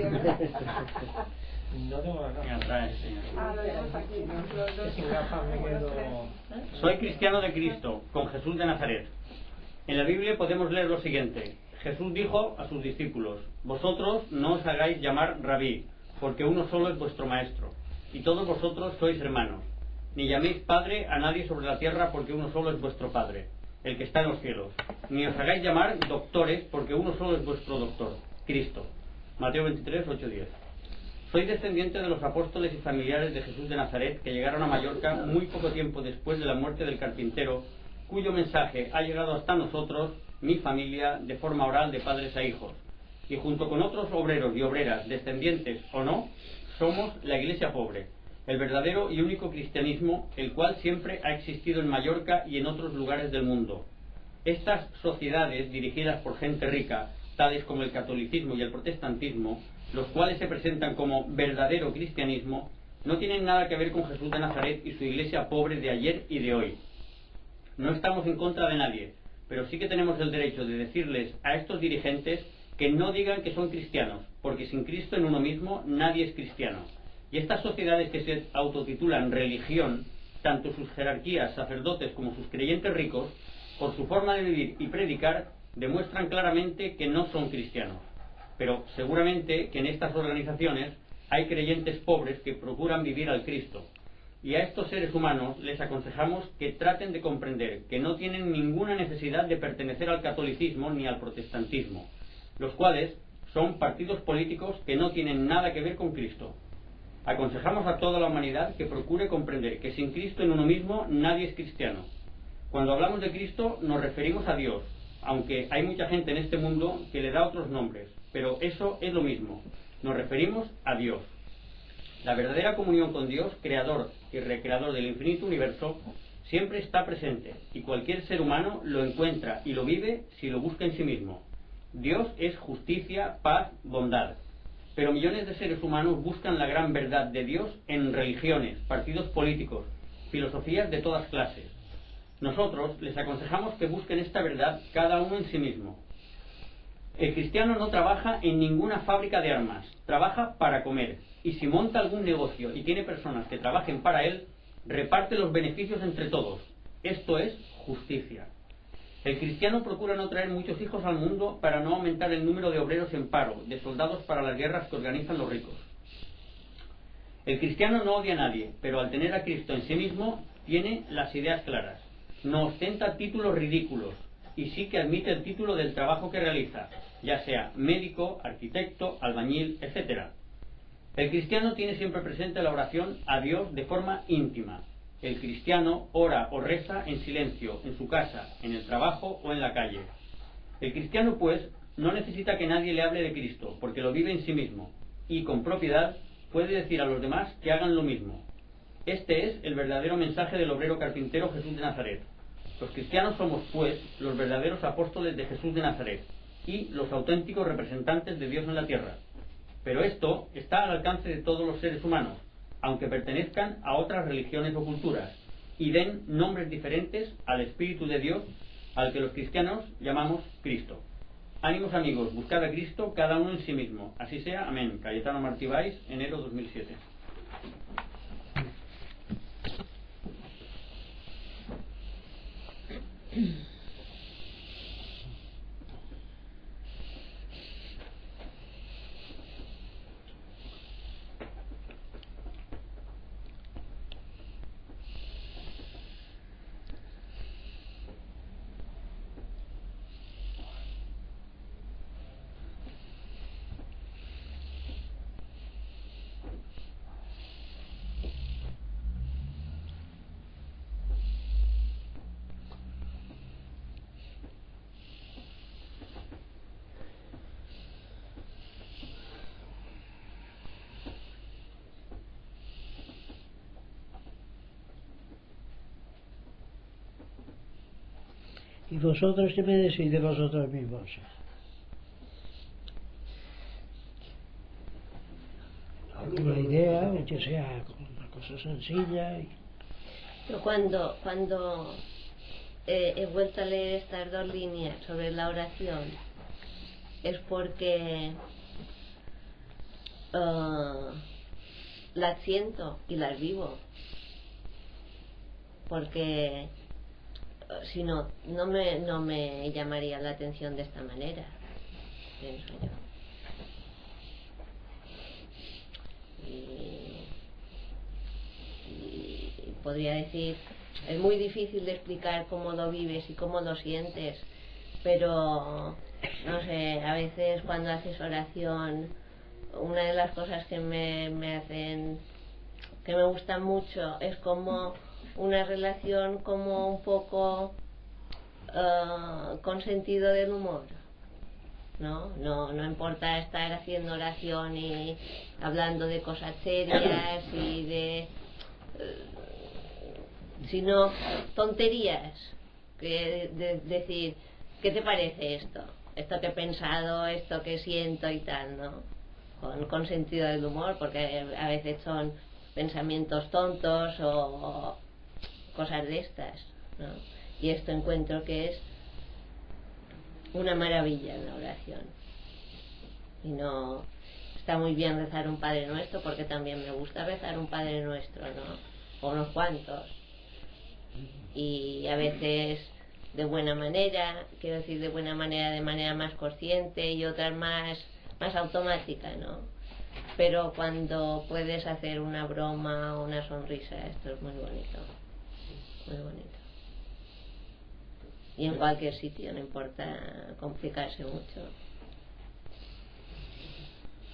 No tengo la Me atrae, señor. Lo vemos aquí, los dos. Sin gafas me quedo... Soy cristiano de Cristo, con Jesús de Nazaret. En la Biblia podemos leer lo siguiente. Jesús dijo a sus discípulos, vosotros no os hagáis llamar rabí, porque uno solo es vuestro maestro, y todos vosotros sois hermanos. Ni llaméis padre a nadie sobre la tierra, porque uno solo es vuestro padre, el que está en los cielos. Ni os hagáis llamar doctores, porque uno solo es vuestro doctor, Cristo. Mateo 23, 8, 10. Soy descendiente de los apóstoles y familiares de Jesús de Nazaret que llegaron a Mallorca muy poco tiempo después de la muerte del carpintero, cuyo mensaje ha llegado hasta nosotros, mi familia, de forma oral de padres a hijos. Y junto con otros obreros y obreras, descendientes o no, somos la Iglesia pobre, el verdadero y único cristianismo, el cual siempre ha existido en Mallorca y en otros lugares del mundo. Estas sociedades, dirigidas por gente rica, tales como el catolicismo y el protestantismo, los cuales se presentan como verdadero cristianismo, no tienen nada que ver con Jesús de Nazaret y su iglesia pobre de ayer y de hoy. No estamos en contra de nadie, pero sí que tenemos el derecho de decirles a estos dirigentes que no digan que son cristianos, porque sin Cristo en uno mismo nadie es cristiano. Y estas sociedades que se autotitulan religión, tanto sus jerarquías, sacerdotes como sus creyentes ricos, por su forma de vivir y predicar, demuestran claramente que no son cristianos. Pero seguramente que en estas organizaciones hay creyentes pobres que procuran vivir al Cristo. Y a estos seres humanos les aconsejamos que traten de comprender que no tienen ninguna necesidad de pertenecer al catolicismo ni al protestantismo, los cuales son partidos políticos que no tienen nada que ver con Cristo. Aconsejamos a toda la humanidad que procure comprender que sin Cristo en uno mismo nadie es cristiano. Cuando hablamos de Cristo nos referimos a Dios, aunque hay mucha gente en este mundo que le da otros nombres, pero eso es lo mismo, nos referimos a Dios. La verdadera comunión con Dios, creador y recreador del infinito universo, siempre está presente y cualquier ser humano lo encuentra y lo vive si lo busca en sí mismo. Dios es justicia, paz, bondad. Pero millones de seres humanos buscan la gran verdad de Dios en religiones, partidos políticos, filosofías de todas clases. Nosotros les aconsejamos que busquen esta verdad cada uno en sí mismo. El cristiano no trabaja en ninguna fábrica de armas, trabaja para comer, y si monta algún negocio y tiene personas que trabajen para él, reparte los beneficios entre todos. Esto es justicia. El cristiano procura no traer muchos hijos al mundo para no aumentar el número de obreros en paro, de soldados para las guerras que organizan los ricos. El cristiano no odia a nadie, pero al tener a Cristo en sí mismo, tiene las ideas claras. No ostenta títulos ridículos, y sí que admite el título del trabajo que realiza, ya sea médico, arquitecto, albañil, etc. El cristiano tiene siempre presente la oración a Dios de forma íntima. El cristiano ora o reza en silencio, en su casa, en el trabajo o en la calle. El cristiano, pues, no necesita que nadie le hable de Cristo, porque lo vive en sí mismo, y con propiedad puede decir a los demás que hagan lo mismo. Este es el verdadero mensaje del obrero carpintero Jesús de Nazaret. Los cristianos somos, pues, los verdaderos apóstoles de Jesús de Nazaret y los auténticos representantes de Dios en la tierra. Pero esto está al alcance de todos los seres humanos, aunque pertenezcan a otras religiones o culturas, y den nombres diferentes al Espíritu de Dios, al que los cristianos llamamos Cristo. Ánimos amigos, buscad a Cristo cada uno en sí mismo. Así sea, amén. Cayetano Martí Valls, enero 2007. ¿Y vosotros qué me decís de vosotros mismos? ¿Alguna idea, aunque sea una cosa sencilla? Yo cuando he vuelto a leer estas dos líneas sobre la oración, es porque las siento y las vivo. Porque si no, no me llamaría la atención de esta manera, pienso yo. Y podría decir, es muy difícil de explicar cómo lo vives y cómo lo sientes, pero no sé, a veces cuando haces oración, una de las cosas que me hacen, que me gustan mucho, es como una relación como un poco con sentido del humor, no importa estar haciendo oración y hablando de cosas serias y de sino tonterías, de decir, ¿qué te parece esto que he pensado, esto que siento y tal, ¿no? Con sentido del humor, porque a veces son pensamientos tontos o cosas de estas, ¿no? Y esto encuentro que es una maravilla en la oración. Y no está muy bien rezar un Padre Nuestro, porque también me gusta rezar un Padre Nuestro, ¿no? O unos cuantos. Y a veces de buena manera, quiero decir de buena manera, de manera más consciente, y otras más automática, ¿no? Pero cuando puedes hacer una broma o una sonrisa, esto es muy bonito. Muy bonito. Y en cualquier sitio, no importa complicarse mucho.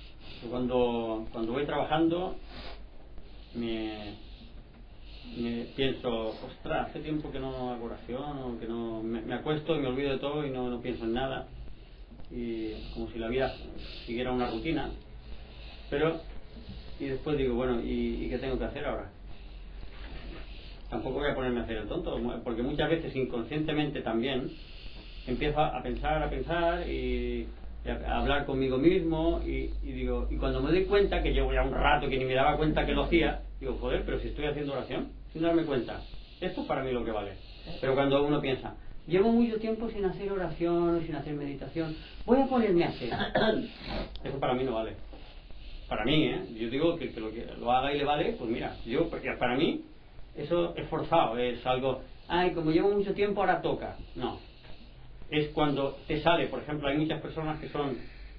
Cuando voy trabajando me pienso, ostras, hace tiempo que no hago oración, o que no me acuesto y me olvido de todo y no pienso en nada, y como si la vida siguiera una rutina. Pero, y después digo, bueno, ¿y qué tengo que hacer ahora? Tampoco voy a ponerme a hacer el tonto, porque muchas veces inconscientemente también empiezo a pensar y a hablar conmigo mismo, y digo, y cuando me doy cuenta, que llevo ya un rato que ni me daba cuenta que lo hacía, digo, joder, pero si estoy haciendo oración, sin darme cuenta, esto es para mí lo que vale. Pero cuando uno piensa, llevo mucho tiempo sin hacer oración, sin hacer meditación, voy a ponerme a hacer, eso para mí no vale. Para mí, yo digo que lo haga y le vale, pues mira, para mí eso es forzado, es algo, ay, como llevo mucho tiempo ahora toca. No, es cuando te sale. Por ejemplo, hay muchas personas que son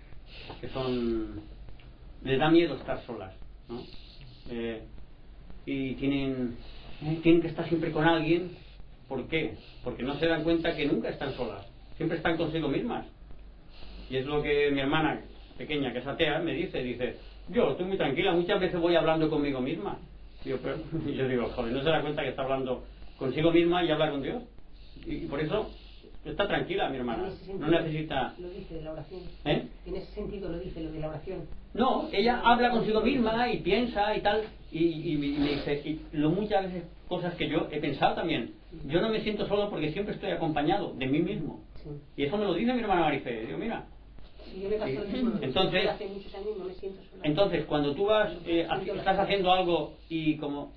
les da miedo estar solas, ¿no? Y tienen que estar siempre con alguien. ¿Por qué? Porque no se dan cuenta que nunca están solas, siempre están consigo mismas. Y es lo que mi hermana pequeña, que es atea, me dice, yo estoy muy tranquila, muchas veces voy hablando conmigo misma. Yo digo, joder, no se da cuenta que está hablando consigo misma y habla con Dios. Y por eso está tranquila mi hermana, no necesita... Lo dice de la oración. En ese sentido lo dice, lo de la oración. No, ella habla consigo misma y piensa y tal, y me dice, y muchas veces cosas que yo he pensado también. Yo no me siento solo porque siempre estoy acompañado de mí mismo. Sí. Y eso me lo dice mi hermana Marife. Digo, mira. Sí, yo me paso el mismo. Entonces, hace muchos años no me siento sola. Entonces, cuando tú vas, estás haciendo algo y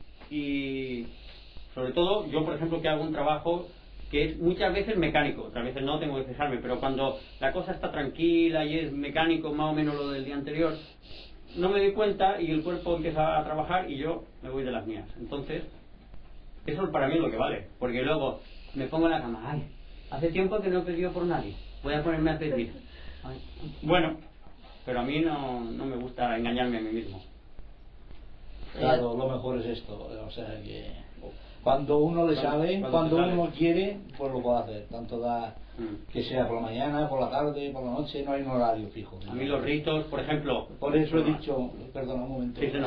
sobre todo, yo por ejemplo que hago un trabajo que es muchas veces mecánico, otras veces no, tengo que fijarme, pero cuando la cosa está tranquila y es mecánico, más o menos lo del día anterior, no me doy cuenta y el cuerpo empieza a trabajar y yo me voy de las mías. Entonces, eso para mí es lo que vale, porque luego me pongo en la cama, ay, hace tiempo que no he pedido por nadie, voy a ponerme a pedir. Ay, bueno, pero a mí no me gusta engañarme a mí mismo. Claro, lo mejor es esto, o sea que cuando uno le sabe, cuando uno quiere, pues lo puede hacer, tanto da que sea por la mañana, por la tarde, por la noche, no hay un horario fijo. A mí los ritos, por ejemplo... Por eso he dicho, perdona un momento. Sí,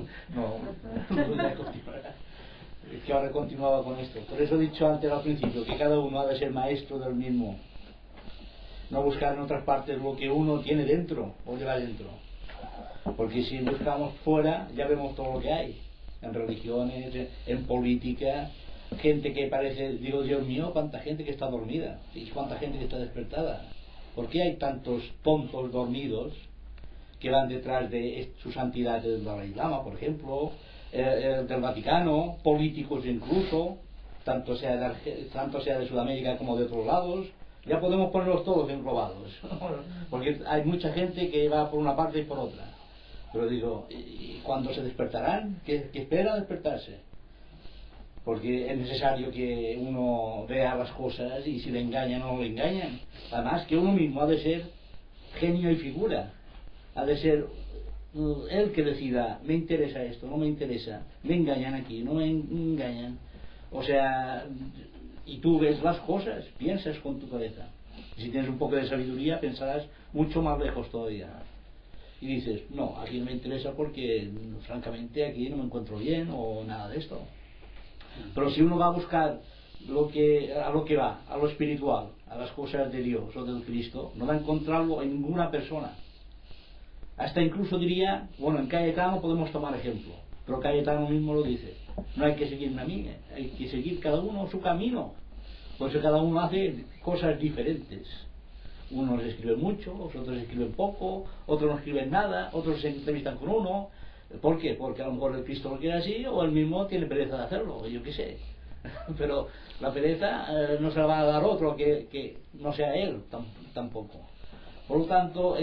Es que ahora continuaba con esto. Por eso he dicho antes al principio que cada uno ha de ser maestro del mismo. No buscar en otras partes lo que uno tiene dentro o lleva dentro. Porque si buscamos fuera, ya vemos todo lo que hay. En religiones, en política, gente que parece, digo, Dios mío, cuánta gente que está dormida y cuánta gente que está despertada. ¿Por qué hay tantos tontos dormidos que van detrás de su santidad del Dalai Lama, por ejemplo, del Vaticano, políticos incluso, tanto sea de Sudamérica como de otros lados? Ya podemos ponerlos todos englobados, porque hay mucha gente que va por una parte y por otra. Pero digo, ¿y cuándo se despertarán? ¿Qué esperan despertarse? Porque es necesario que uno vea las cosas y si le engañan o no le engañan. Además que uno mismo ha de ser genio y figura. Ha de ser él que decida, me interesa esto, no me interesa, me engañan aquí, no me engañan. O sea, y tú ves las cosas, piensas con tu cabeza. Y si tienes un poco de sabiduría, pensarás mucho más lejos todavía. Y dices, no, aquí no me interesa porque francamente aquí no me encuentro bien o nada de esto. Pero si uno va a buscar a lo que va, a lo espiritual, a las cosas de Dios o del Cristo, no va a encontrarlo en ninguna persona. Hasta incluso diría, bueno, en Cayetano podemos tomar ejemplo, pero Cayetano mismo lo dice, no hay que seguirme a mí, hay que seguir cada uno su camino, porque cada uno hace cosas diferentes. Unos escriben mucho, otros escriben poco, otros no escriben nada, otros se entrevistan con uno. ¿Por qué? Porque a lo mejor el Cristo lo quiere así o él mismo tiene pereza de hacerlo, yo qué sé. Pero la pereza no se la va a dar otro que no sea él tampoco. Por lo tanto,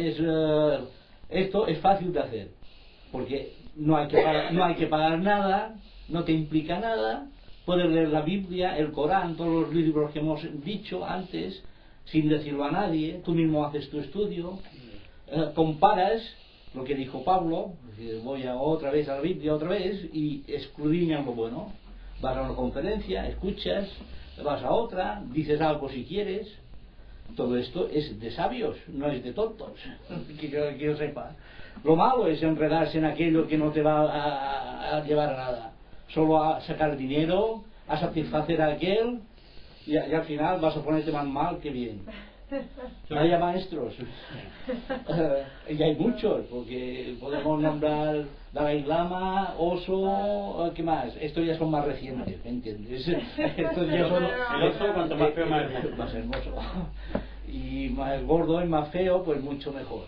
esto es fácil de hacer, porque no hay que pagar nada, no te implica nada, puedes leer la Biblia, el Corán, todos los libros que hemos dicho antes, sin decirlo a nadie, tú mismo haces tu estudio, comparas lo que dijo Pablo, voy otra vez a la Biblia otra vez y escudriñas lo bueno, vas a una conferencia, escuchas, vas a otra, dices algo si quieres. Todo esto es de sabios, no es de tontos, que yo sepa. Lo malo es enredarse en aquello que no te va a llevar a nada. solo a sacar dinero, a satisfacer a aquel, y al final vas a ponerte más mal que bien. No haya maestros. Y hay muchos, porque podemos nombrar Dalai Lama, Osho, ¿qué más? Estos ya son más recientes, ¿me entiendes? Estos ya son, el oso, cuanto más feo, más hermoso. Más hermoso. Y más gordo y más feo, pues mucho mejor.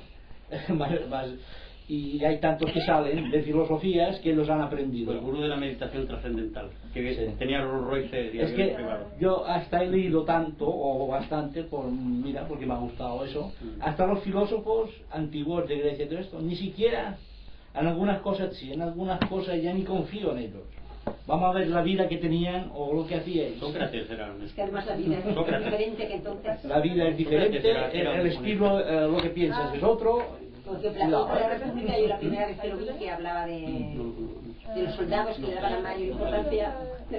Y hay tantos que salen de filosofías que los han aprendido. El gurú de la meditación trascendental, que tenía Rolls Royce de es que privado. yo hasta he leído tanto o bastante porque me ha gustado eso. Hasta los filósofos antiguos de Grecia y todo esto, ni siquiera en algunas cosas sí, en algunas cosas ya ni confío en ellos. Vamos a ver la vida que tenían o lo que hacíais. Sócrates era Es que además la vida es diferente que entonces. La vida es diferente, el estilo, lo que piensas es otro. Porque Platón de la República, yo la primera vez que lo vi, que hablaba de los soldados que le daban la mayor importancia de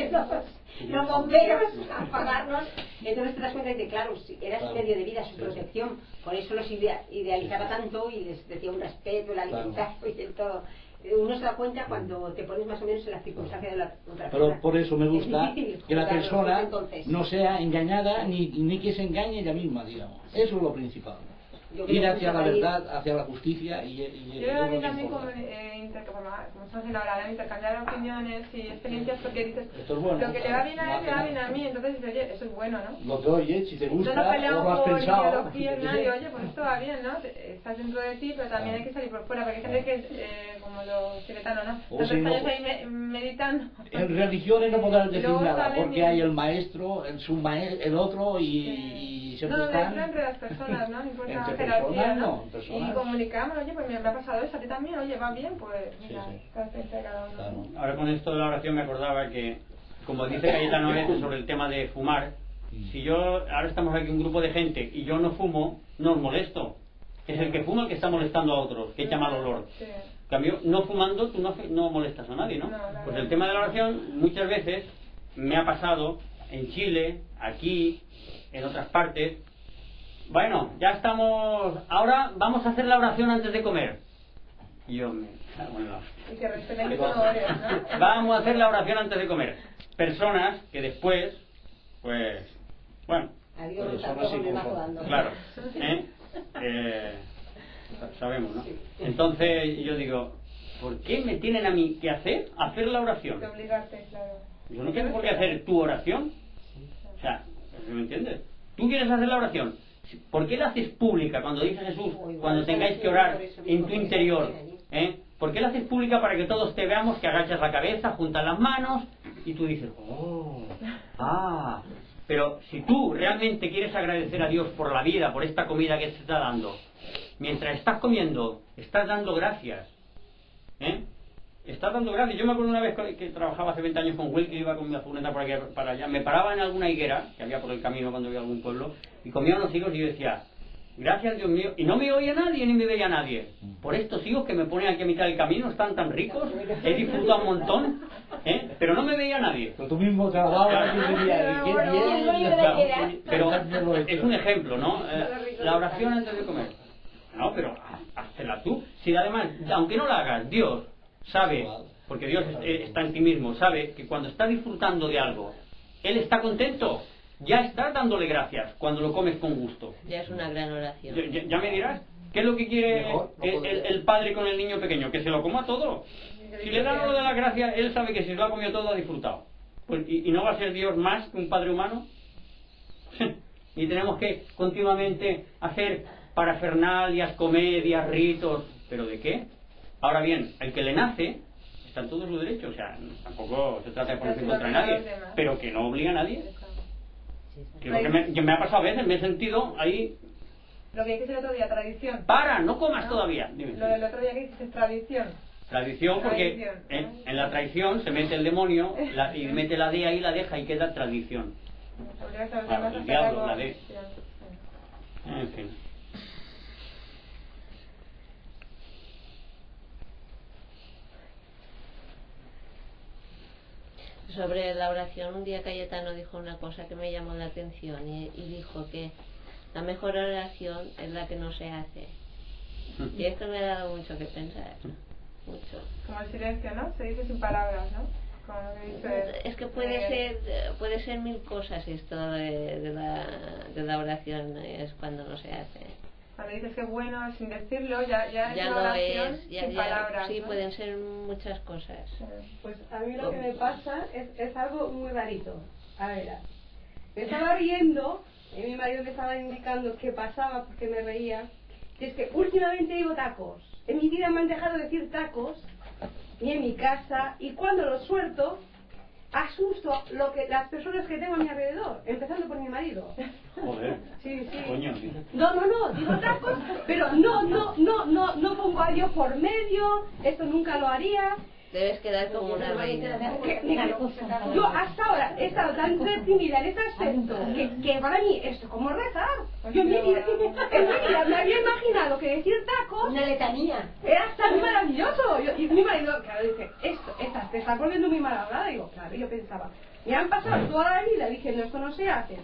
los bomberos a pagarnos. Entonces te das cuenta de que, claro, era su medio de vida, su protección. Por eso los idealizaba tanto y les decía un respeto, el alimentario y el todo. Uno se da cuenta cuando te pones más o menos en la circunstancia de la otra persona. Pero por eso me gusta que la persona no sea engañada ni que se engañe ella misma, digamos. Eso es lo principal. Ir hacia la verdad, hacia la justicia y yo creo que también como estamos en la hora de intercambiar opiniones y experiencias, porque dices esto es bueno, lo que le va bien a él me va bien a mí, entonces dices, oye, eso es bueno, ¿no? Lo que oyes, si te gusta no o lo has por pensado ideología, nadie, oye, pues esto va bien, ¿no? Estás dentro de ti, pero también hay que salir por fuera, porque hay gente que es como los tibetanos, ¿no? Los españoles ahí meditando. En religiones no podrás decir nada, porque hay el maestro, el otro y siempre están entre las personas, ¿no? No importa la entre jerarquía, personas, ¿no? Personas. Y comunicamos, oye, pues me ha pasado eso, a ti también, oye, va bien, pues mira, cada uno. Claro. Ahora con esto de la oración me acordaba que, como dice Cayetano sobre el tema de fumar, si yo, ahora estamos aquí un grupo de gente y yo no fumo, no os molesto. Es el que fuma el que está molestando a otros, que echa mal olor. Sí. En cambio, no fumando, tú no molestas a nadie, ¿no? Pues el tema de la oración, muchas veces me ha pasado en Chile, aquí, en otras partes. Bueno, ya estamos. Ahora vamos a hacer la oración antes de comer. Y yo me cago en la hostia. Y que respeten que tú no eres, ¿no? Vamos a hacer la oración antes de comer. Personas que después, pues, bueno. Adiós, claro. Sabemos, ¿no? Entonces yo digo, ¿por qué me tienen a mí que hacer la oración? Que obligarte, claro. Yo no tengo por qué hacer tu oración. O sea, ¿me entiendes? Tú quieres hacer la oración. ¿Por qué la haces pública cuando dice Jesús, cuando tengáis que orar en tu interior? ¿Por qué la haces pública para que todos te veamos que agachas la cabeza, juntas las manos y tú dices, pero si tú realmente quieres agradecer a Dios por la vida, por esta comida que te está dando, mientras estás comiendo, estás dando gracias. Estás dando gracias. Yo me acuerdo una vez que trabajaba hace 20 años con Will, que iba con mi furgoneta por aquí para allá. Me paraba en alguna higuera que había por el camino cuando iba a algún pueblo y comía unos higos y yo decía, gracias Dios mío. Y no me oía nadie ni me veía nadie. Por estos higos que me ponen aquí a mitad del camino, están tan ricos, he disfrutado un montón, pero no me veía nadie. Pero tú mismo te hablabas y decías, pero es un ejemplo, ¿no? La oración antes de comer. No, pero hazla tú. Si además, aunque no la hagas, Dios sabe, porque Dios está en ti mismo, sabe que cuando está disfrutando de algo, Él está contento, ya estás dándole gracias cuando lo comes con gusto. Ya es una gran oración. Ya me dirás, ¿qué es lo que quiere el padre con el niño pequeño? Que se lo coma todo. Si le dan lo de la gracia, Él sabe que si se lo ha comido todo ha disfrutado. Pues, ¿y no va a ser Dios más que un padre humano? Y tenemos que continuamente hacer parafernalias, comedias, ritos. ¿Pero de qué? Ahora bien, el que le nace está en todo su derecho, o sea, tampoco se trata de ponerse en contra de nadie, pero que no obliga a nadie. Que lo que me ha pasado a veces, me he sentido ahí. Lo que dijiste el otro día, tradición. Para, no comas todavía. Dime. Lo del otro día que dijiste, tradición. Tradición, porque en la traición se mete el demonio y mete la D ahí, la deja y queda tradición. El diablo, la D. En fin. Sobre la oración, un día Cayetano dijo una cosa que me llamó la atención y dijo que la mejor oración es la que no se hace. Y esto me ha dado mucho que pensar, mucho. Como el silencio, ¿no? Se dice sin palabras, ¿no? Es que puede ser mil cosas esto de la oración, es cuando no se hace. Cuando dices que es bueno sin decirlo, ya es una lo oración es, sin palabras. Sí, ¿no? pueden ser muchas cosas. Pues a mí lo que me pasa es algo muy rarito. A ver, me estaba riendo y mi marido me estaba indicando qué pasaba porque me reía. Y es que últimamente digo tacos. En mi vida me han dejado decir tacos, ni en mi casa, y cuando los suelto, asusto las personas que tengo a mi alrededor, empezando por mi marido. Joder. Sí. Coño. No, digo tacos, pero no pongo a Dios por medio, esto nunca lo haría. Debes quedar como una reina. Yo hasta ahora he estado tan reprimida en este aspecto que para mí esto es como rezar. Yo en mi vida me había imaginado que decir tacos, una letanía, era tan maravilloso. Y mi marido, claro, dice, te estás volviendo muy mal hablada. Digo, claro, yo pensaba, me han pasado toda la vida diciendo esto no se hace.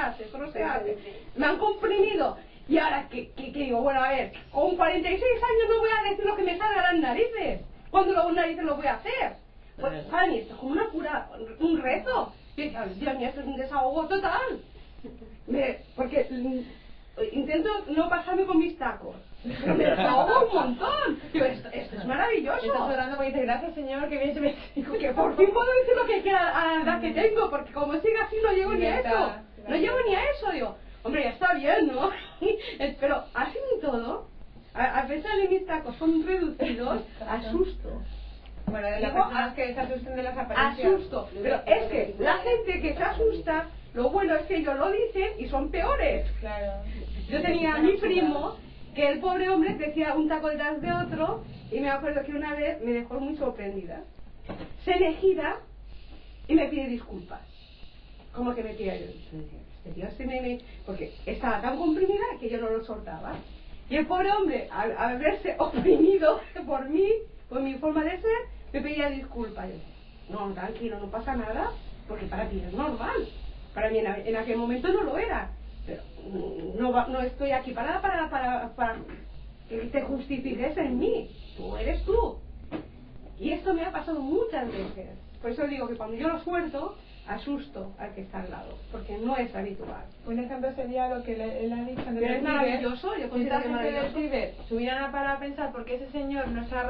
Me han comprimido. Y ahora que digo, bueno, a ver, con 46 años no voy a decir lo que me salga a las narices. Cuando luego narices lo voy a hacer. Pues para mí esto es como un rezo. Y decía, Dios mío, esto es un desahogo total. Porque intento no pasarme con mis tacos. Pero me desahogo un montón. Digo, esto es maravilloso. Estás orando porque dices, gracias Señor, que bien se me... Que por fin puedo decir lo que quiera a la edad que tengo, porque como siga así no llego ni a eso. No llego ni a eso, digo. Hombre, ya está bien, ¿no? Pero así y todo, a pesar de mis tacos son reducidos, asusto. Bueno, de las personas que se asustan de las apariencias. Asusto. Pero es que la gente que se asusta, lo bueno es que ellos lo dicen y son peores. Claro. Yo tenía a mi primo, que el pobre hombre decía un taco detrás de otro, y me acuerdo que una vez me dejó muy sorprendida. Se me gira y me pide disculpas. ¿Cómo que me pide disculpas? Porque estaba tan comprimida que yo no lo soltaba. Y el pobre hombre, al verse oprimido por mí, por mi forma de ser, me pedía disculpas. Yo decía, no, tranquilo, no pasa nada, porque para ti es normal. Para mí en aquel momento no lo era. Pero no estoy aquí para que te justifiques en mí. Tú eres tú. Y esto me ha pasado muchas veces. Por eso digo que cuando yo lo suelto, asusto al que está al lado, porque no es habitual. Un ejemplo sería lo que él ha dicho. Pero es maravilloso, yo considero que es maravilloso. Se hubieran parado a pensar porque ese señor no se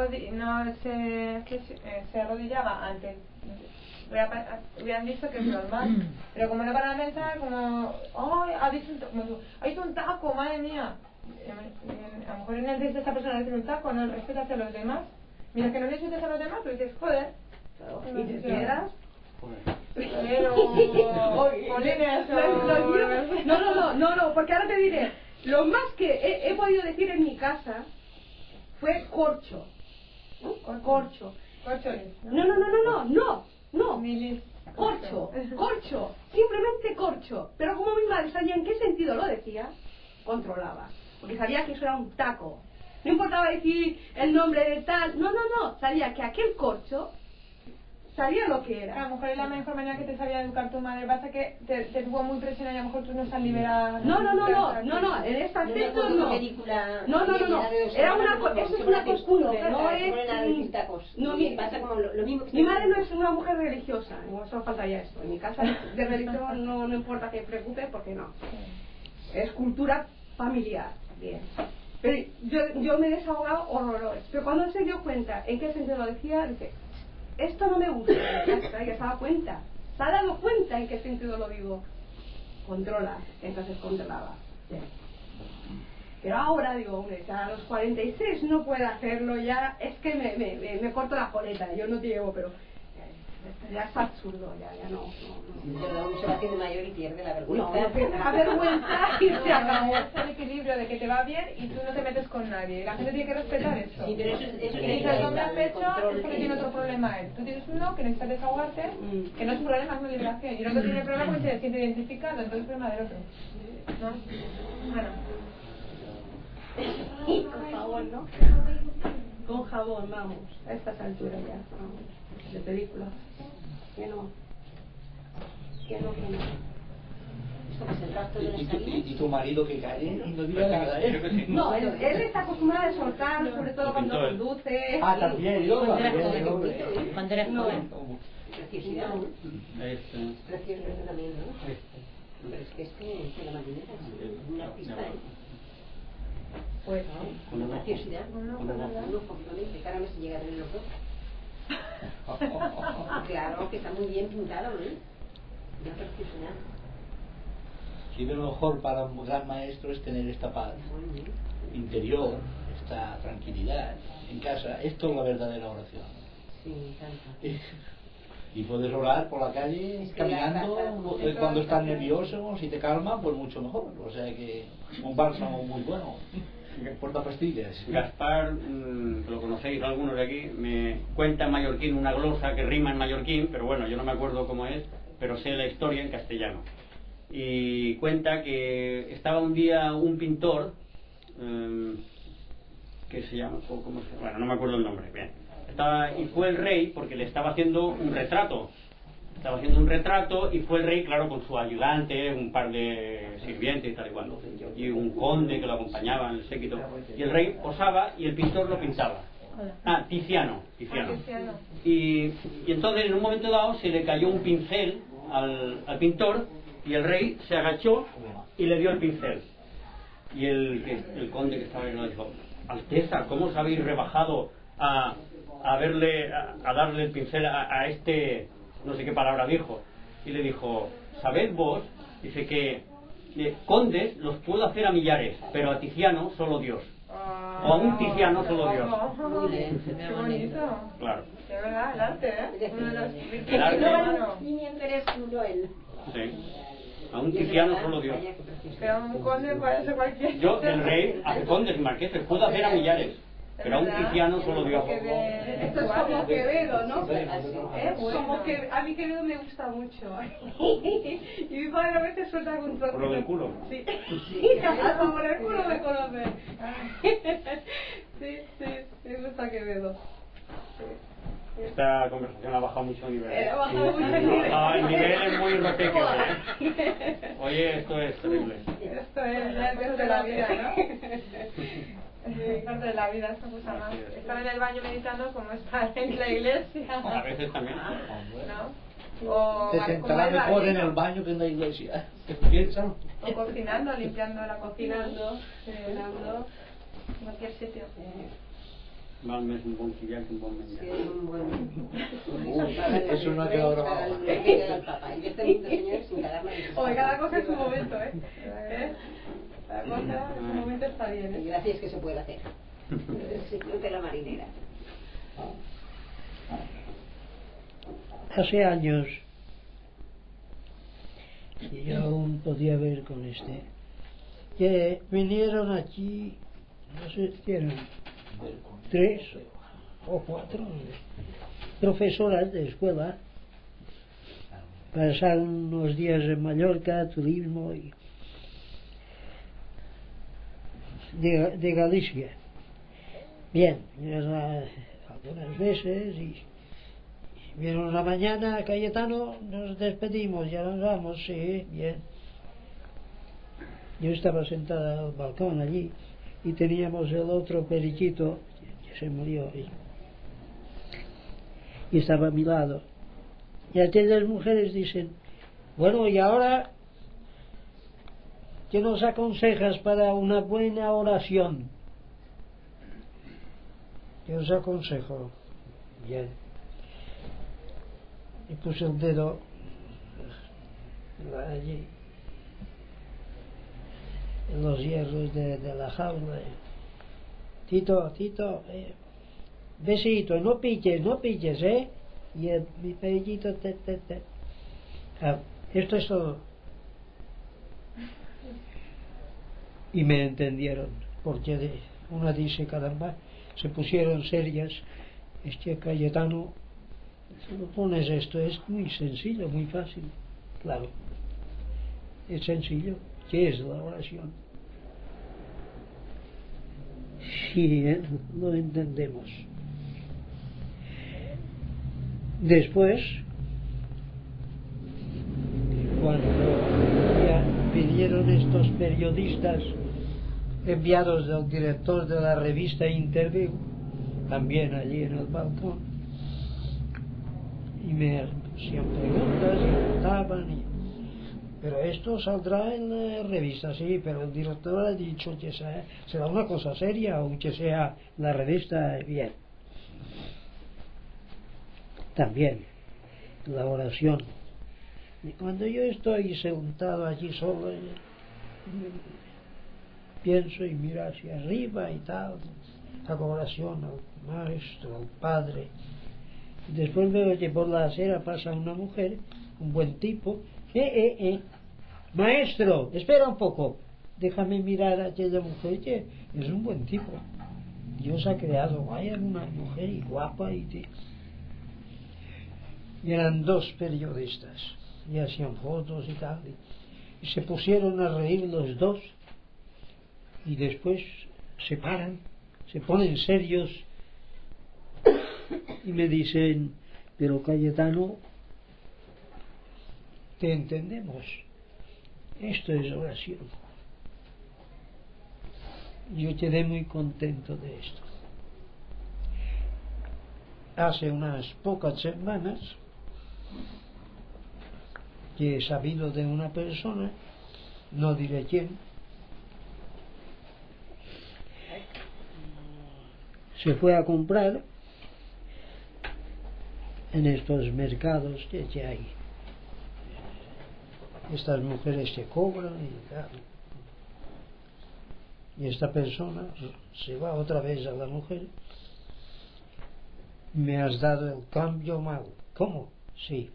arrodillaba ante... hubieran visto que es normal. Pero como no paran a pensar, como... ¡ay! Ha dicho un taco, madre mía! A lo mejor en el de esta persona dice un taco, no respeta hacia los demás. Mira que no le respetas a los demás, pero dices, joder. ¿Y te quedas? No, porque ahora te diré, lo más que he podido decir en mi casa fue corcho. Corcho. No. Corcho. Simplemente corcho. Pero como mi madre sabía en qué sentido lo decía, controlaba. Porque sabía que eso era un taco. No importaba decir el nombre de tal. No. Sabía que aquel corcho sabía lo que era. A lo mejor es la mejor manera que te sabía educar tu madre. Pasa que te tuvo muy presionada y a lo mejor tú no estás liberada. No, en este aspecto no. Era eso es una costumbre, no es... No, mi madre no es una mujer religiosa, solo faltaría esto. En mi casa de religión no importa que preocupe porque no. Es cultura familiar, bien. Pero yo me he desahogado horrores. Pero cuando se dio cuenta en qué sentido lo decía, dice, esto no me gusta, ya se ha dado cuenta. Se ha dado cuenta en qué sentido lo digo. Controla, entonces controlaba. Bien. Pero ahora digo, hombre, a los 46 no puedo hacerlo ya, es que me corto la coleta, yo no te llevo, pero ya es absurdo, ya no. Se va haciendo mayor y pierde la vergüenza. La vergüenza y se acabó. Es el equilibrio de que te va bien y tú no te metes con nadie. La gente tiene que respetar eso. Sí, pero eso es el hombre al pecho es porque tiene otro problema él. Tú tienes uno que necesitas desahogarte, que no es un problema, es una liberación. Y el otro tiene problema porque se siente identificado, entonces es problema del otro. ¿No? Bueno. Con jabón, ¿no? Con jabón, vamos. A estas alturas ya, vamos. De película. Que no. esto que es el rastro de las cabinas. ¿Y tu marido que calle y no diga nada, eh? No, él está acostumbrado a soltar, sobre todo cuando conduce. Ah, también, yo Cuando eres joven. Preciosidad, ¿no? Preciosidad también, ¿no? Pero es que de la marinera es una artista, ¿eh? Pues, una preciosidad, un ojo, obviamente, que ahora no se llega a tener los dos. Claro, que está muy bien pintado, ¿eh? Una preciosidad. Sí, pero lo mejor para un gran maestro es tener esta paz interior, esta tranquilidad en casa. Esto es la verdadera oración. Sí, tanto. Y puedes orar por la calle caminando cuando estás nervioso, si te calma, pues mucho mejor. O sea que un bálsamo muy bueno. Porta pastillas. Gaspar, que lo conocéis algunos de aquí, me cuenta en mallorquín una glosa que rima en mallorquín, pero bueno, yo no me acuerdo cómo es, pero sé la historia en castellano. Y cuenta que estaba un día un pintor, que se llama, ¿cómo se llama? Bueno, no me acuerdo el nombre, bien. Y fue el rey porque le estaba haciendo un retrato. Estaba haciendo un retrato y fue el rey, claro, con su ayudante, un par de sirvientes y tal y cual, y un conde que lo acompañaba en el séquito. Y el rey posaba y el pintor lo pintaba. Ah, Tiziano. Y entonces en un momento dado se le cayó un pincel al pintor y el rey se agachó y le dio el pincel. Y el conde que estaba ahí le dijo: Alteza, ¿cómo os habéis rebajado a darle el pincel a este, no sé qué palabra dijo? Y le dijo: ¿sabed vos? Dice que condes los puedo hacer a millares, pero a Tiziano solo Dios. O a un Tiziano solo Dios. Muy bien, qué bonito. Claro. De verdad, el arte, ¿eh? Uno de los el arte. Ni eres uno él. Sí. A un Tiziano solo Dios. Pero a un conde parece cualquier. Yo, el rey, a condes y marqueses, puedo hacer a millares, pero a un Tiziano solo Dios. Esto es como Quevedo, ¿no? Como que a mí Quevedo me gusta mucho. Y mi padre a veces suelta algún trozo. ¿Por lo del culo? Sí. Hasta por el culo me conoce. Sí, me gusta Quevedo. Esta conversación ha bajado mucho el nivel. Ha bajado mucho el nivel. El nivel es muy roteque, Oye, esto es terrible. Esto es ya el resto de la vida, ¿no? Sí, parte de la vida, esta cosa más. Estar en el baño meditando como estar en la iglesia. A veces también. ¿No? O te sentará mejor en el baño que en la iglesia. ¿Piensan? O cocinando, limpiando la cocina, cenando, en cualquier sitio. Mal mes un bon quillat que un bon menjar. Eso no ha quedado grabado. Oye, cada cosa es su momento, ¿eh? Cada cosa en su momento está bien, ¿eh? Gracias que se puede hacer. De la marinera. Hace años, y yo aún podía ver con que vinieron aquí, no sé si eran 3 o 4 profesoras de escuela, pasar unos días en Mallorca, turismo de Galicia. Bien, algunas veces y vieron una mañana: Cayetano, nos despedimos, ya nos vamos. Sí, bien. Yo estaba sentada al balcón allí y teníamos el otro periquito que se murió y estaba a mi lado. Y aquellas mujeres dicen: bueno, y ahora, ¿qué nos aconsejas para una buena oración? ¿Qué os aconsejo? Bien. Y puse el dedo allí en los hierros de la jaula. Tito, besito, no piques, y mi periquito esto es todo. Y me entendieron, porque una dice: caramba, se pusieron serias. Cayetano, tú pones esto, es muy sencillo, muy fácil. Claro, es sencillo. ¿Qué es la oración? Sí, lo entendemos. Después, cuando ya vinieron estos periodistas enviados del director de la revista Interview, también allí en el balcón, y me hacían preguntas y preguntaban, pero esto saldrá en la revista, sí, pero el director ha dicho que será una cosa seria, aunque sea la revista, bien. También la oración. Y cuando yo estoy sentado allí solo, pienso y miro hacia arriba y tal, hago oración al Maestro, al Padre. Y después veo que por la acera pasa una mujer, un buen tipo. Maestro, espera un poco, déjame mirar a aquella mujer que es un buen tipo. Dios ha creado, vaya, una mujer y guapa y eran dos periodistas y hacían fotos y tal, y se pusieron a reír los dos, y después se paran, se ponen serios y me dicen, pero Cayetano, te entendemos, esto es oración. Yo quedé muy contento de esto. Hace unas pocas semanas que he sabido de una persona, no diré quién, se fue a comprar en estos mercados que hay, estas mujeres que cobran y tal, y esta persona se va otra vez a la mujer. Me has dado el cambio mal. ¿Cómo? Sí,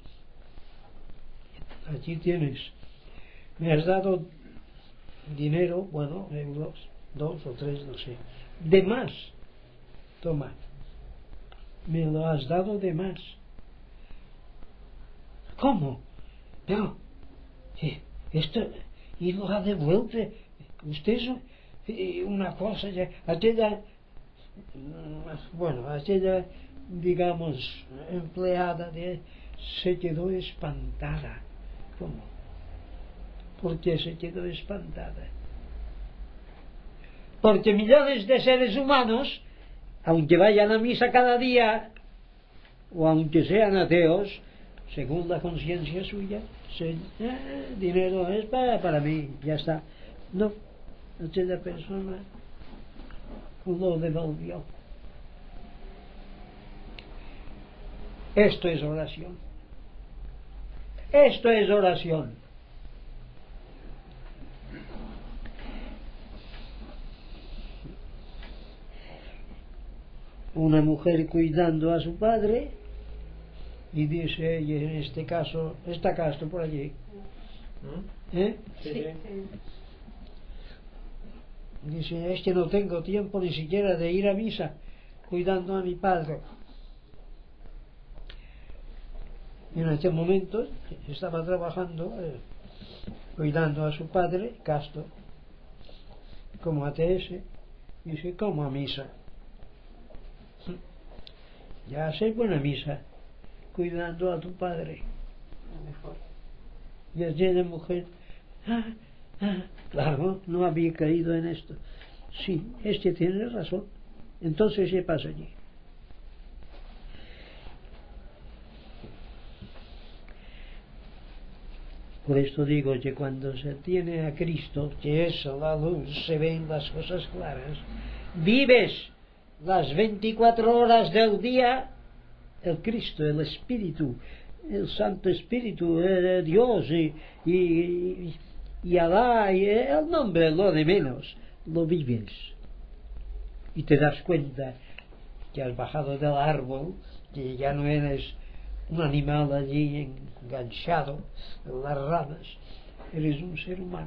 aquí tienes, me has dado dinero, bueno, euros, 2 o 3, no sé, de más, toma, me lo has dado de más. ¿Cómo? No, esto, y lo ha devuelto usted, es una cosa, aquella, bueno, aquella, digamos, empleada se quedó espantada. ¿Cómo? ¿Por qué se quedó espantada? Porque millones de seres humanos, aunque vayan a misa cada día o aunque sean ateos, según la conciencia suya, dinero es para mí, ya está. No, aquella persona lo devolvió. Esto es oración. Esto es oración. Una mujer cuidando a su padre y dice, y en este caso, está Castro por allí. ¿Eh? Sí. Dice, es que no tengo tiempo ni siquiera de ir a misa cuidando a mi padre. Y en aquel momento estaba trabajando, cuidando a su padre, Castro, como ATS. Dice, ¿cómo a misa? Ya haces buena misa, cuidando a tu padre. Mejor. Y aquella mujer, claro, no había caído en esto. Sí, tiene razón. Entonces, ¿qué pasa allí? Por esto digo que cuando se tiene a Cristo, que es la luz, se ven las cosas claras, vives las 24 horas del día, el Cristo, el Espíritu, el Santo Espíritu, Dios y Alá, y el nombre, lo de menos, lo vives. Y te das cuenta que has bajado del árbol, que ya no eres un animal allí enganchado en las ramas, eres un ser humano.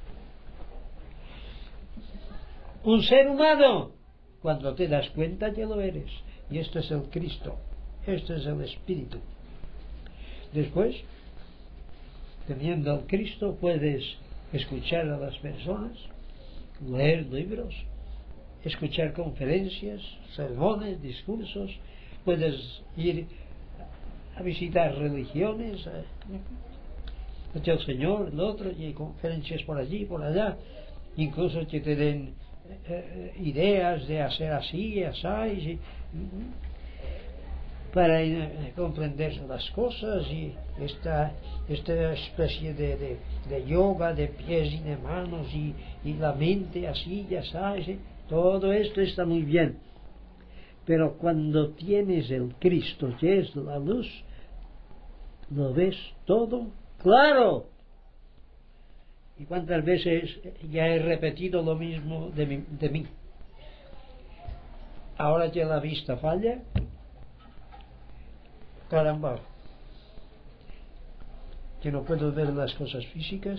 Un ser humano, cuando te das cuenta que lo eres. Y esto es el Cristo, esto es el Espíritu. Después, teniendo al Cristo, puedes escuchar a las personas, leer libros, escuchar conferencias, sermones, discursos, puedes ir a visitar religiones, el Señor, el otro, y hay conferencias por allí, por allá, incluso que te den ideas de hacer así, así, para comprender las cosas, y esta especie de yoga de pies y de manos, y la mente así, ya sabes, todo esto está muy bien, pero cuando tienes el Cristo que es la luz, lo ves todo claro. ¿Y cuántas veces ya he repetido lo mismo de mí? Ahora que la vista falla, caramba, que no puedo ver las cosas físicas,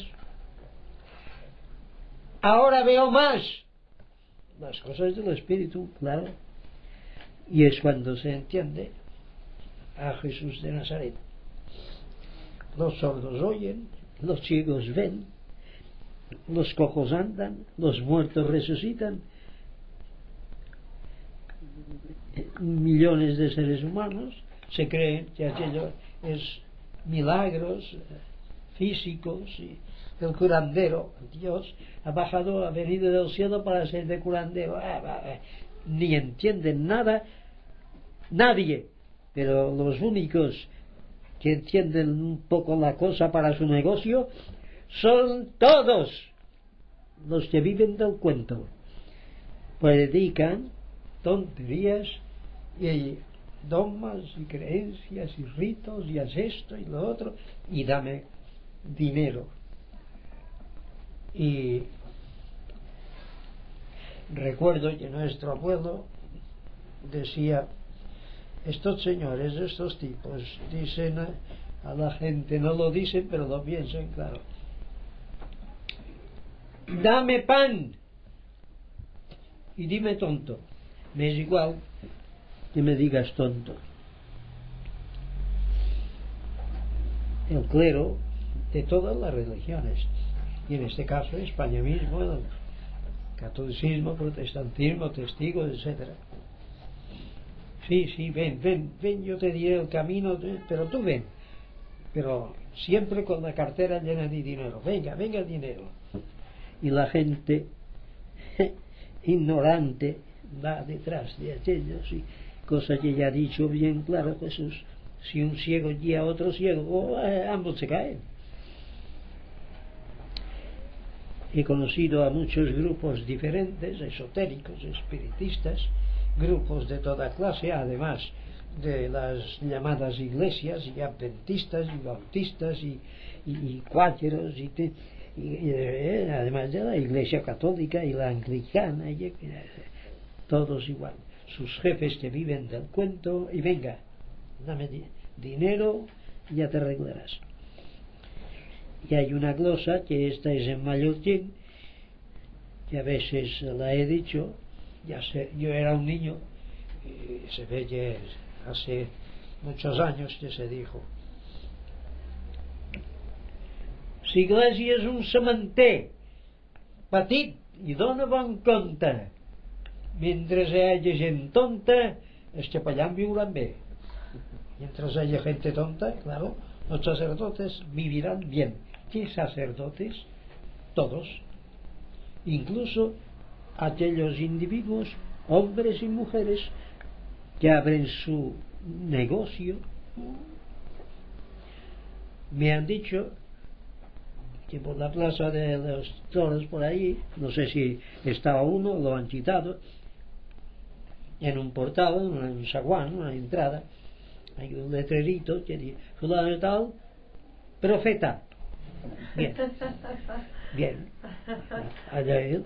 ahora veo más las cosas del Espíritu, claro. Y es cuando se entiende a Jesús de Nazaret. Los sordos oyen, los ciegos ven, los cojos andan, los muertos resucitan. Millones de seres humanos se creen que aquello es milagros físicos, y el curandero, Dios ha bajado, ha venido del cielo para ser de curandero. Ni entienden nada nadie, pero los únicos que entienden un poco la cosa para su negocio son todos los que viven del cuento. Predican tonterías y dogmas y creencias y ritos, y haz esto y lo otro, y dame dinero. Y recuerdo que nuestro abuelo decía: estos señores, estos tipos, dicen a la gente, no lo dicen pero lo piensan, claro, dame pan y dime tonto. Me es igual que me digas tonto. El clero de todas las religiones, y en este caso España mismo, el catolicismo, protestantismo, testigos, etcétera. Sí, ven, yo te diré el camino, pero tú ven, pero siempre con la cartera llena de dinero. Venga el dinero. Y la gente ignorante va detrás de aquellos, y cosa que ya ha dicho bien claro Jesús: si un ciego guía a otro ciego, ambos se caen. He conocido a muchos grupos diferentes, esotéricos, espiritistas, grupos de toda clase, además de las llamadas iglesias, y adventistas y bautistas y cuáqueros, y además de la iglesia católica y la anglicana, y todos igual, sus jefes que viven del cuento, y venga, dame dinero y ya te arreglarás. Y hay una glosa, que esta es en mallorquín, que a veces la he dicho. Yo era un niño, y se ve que hace muchos años que se dijo: l'església és un cementer petit i dona bon compte, mentre hi hagi gent tonta els capellans viuran bé. Mientras haya gente tonta, claro, los sacerdotes vivirán bien. ¿Qué sacerdotes? Todos, incluso aquellos individuos, hombres y mujeres, que abren su negocio. Me han dicho que por la plaza de los toros, por ahí, no sé si estaba uno, lo han quitado, en un portal, en un zaguán, una entrada, hay un letrerito que dice: fulano de tal, profeta. Bien, allá él.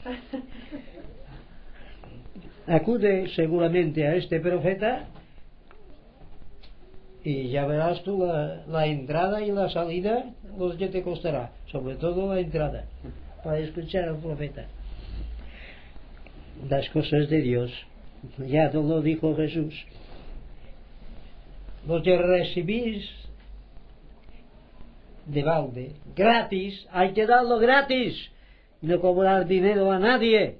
Acude seguramente a este profeta y ya verás tú la entrada y la salida, lo que te costará, sobre todo la entrada, para escuchar al profeta. Las cosas de Dios, ya lo dijo Jesús: lo que recibís de balde, gratis, hay que darlo gratis y no cobrar dinero a nadie.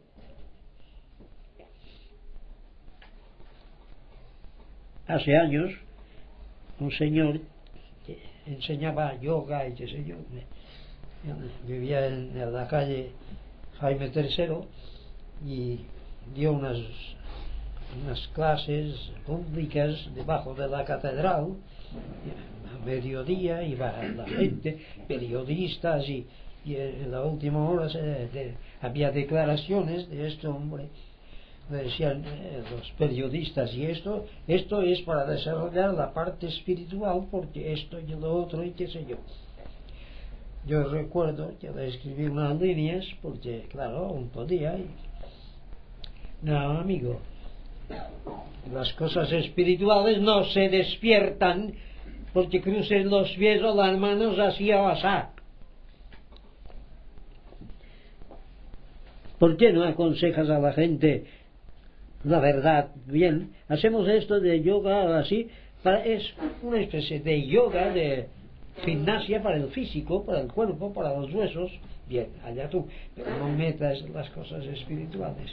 Hace años un señor enseñaba yoga y qué sé yo. Vivía en la calle Jaime III y dio unas clases públicas debajo de la catedral. A mediodía iba la gente, periodistas, y en la última hora había declaraciones de este hombre. Decían los periodistas, y esto es para desarrollar la parte espiritual, porque esto y lo otro y qué sé yo. Yo recuerdo que le escribí unas líneas, porque claro, un podía. No, amigo, las cosas espirituales no se despiertan porque cruces los pies o las manos así o asá. ¿Por qué no aconsejas a la gente la verdad? Bien, hacemos esto de yoga así, es una especie de yoga, de gimnasia para el físico, para el cuerpo, para los huesos. Bien, allá tú, pero no metas las cosas espirituales.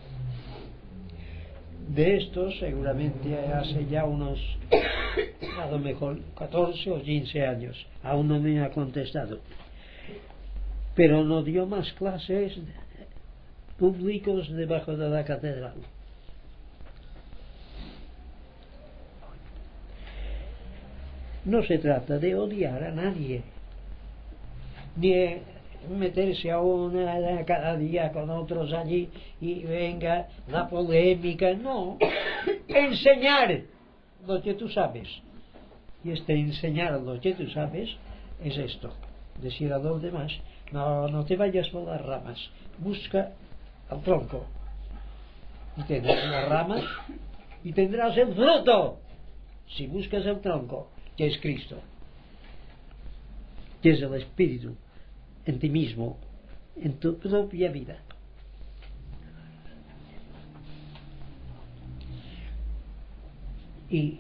De esto seguramente hace ya unos, a lo mejor 14 o 15 años, aún no me ha contestado, pero no dio más clases públicos debajo de la catedral. No se trata de odiar a nadie, ni meterse a una cada día con otros allí y venga la polémica. No, enseñar lo que tú sabes, y enseñar lo que tú sabes es esto: decir a los demás, no te vayas por las ramas, busca al tronco y tendrás las ramas y tendrás el fruto. Si buscas el tronco, que es Cristo, que es el Espíritu en ti mismo, en tu propia vida. Y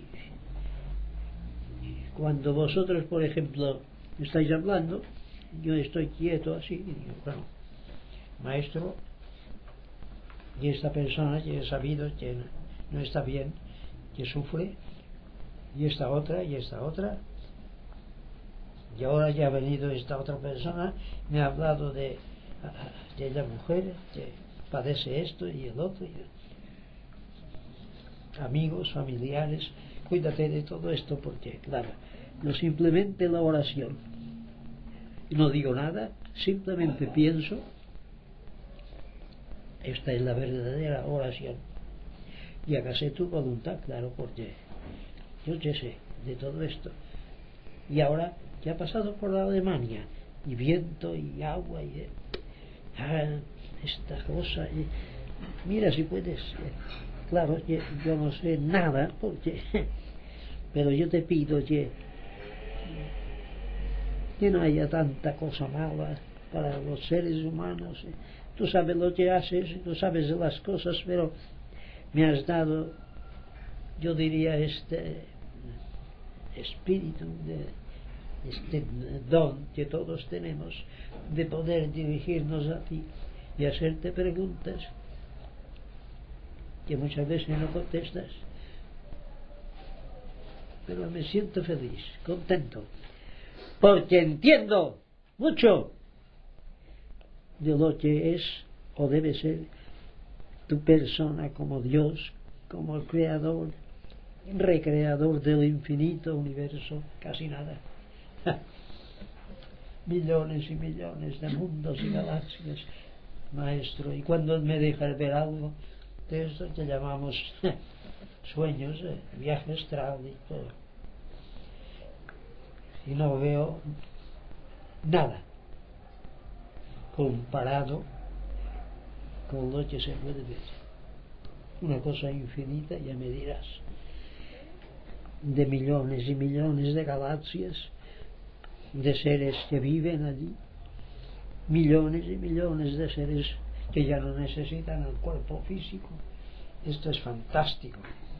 cuando vosotros, por ejemplo, estáis hablando, yo estoy quieto así y digo, bueno, maestro, y esta persona que he sabido que no está bien, que sufre, y esta otra, y ahora ya ha venido esta otra persona, me ha hablado de la mujer que padece esto y el otro, amigos, familiares. Cuídate de todo esto, porque claro, no simplemente la oración, no digo nada, simplemente pienso. Esta es la verdadera oración, y hágase tu voluntad, claro, porque yo qué sé de todo esto. Y ahora que ha pasado por la Alemania, y viento y agua y esta cosa, y mira si puedes, claro, yo no sé nada, porque pero yo te pido que no haya tanta cosa mala para los seres humanos. Tú sabes lo que haces, tú sabes de las cosas, pero me has dado, yo diría, este espíritu, este don que todos tenemos, de poder dirigirnos a ti y hacerte preguntas que muchas veces no contestas, pero me siento feliz, contento, porque entiendo mucho de lo que es o debe ser tu persona como Dios, como el creador, recreador del infinito universo. Casi nada. Millones y millones de mundos y galaxias, maestro. Y cuando me dejas ver algo de esto que llamamos sueños, viaje astral y todo, y no veo nada comparado con lo que se puede ver. Una cosa infinita, ya me dirás, de millones y millones de galaxias, de seres que viven allí, millones y millones de seres que ya no necesitan el cuerpo físico. Esto es fantástico.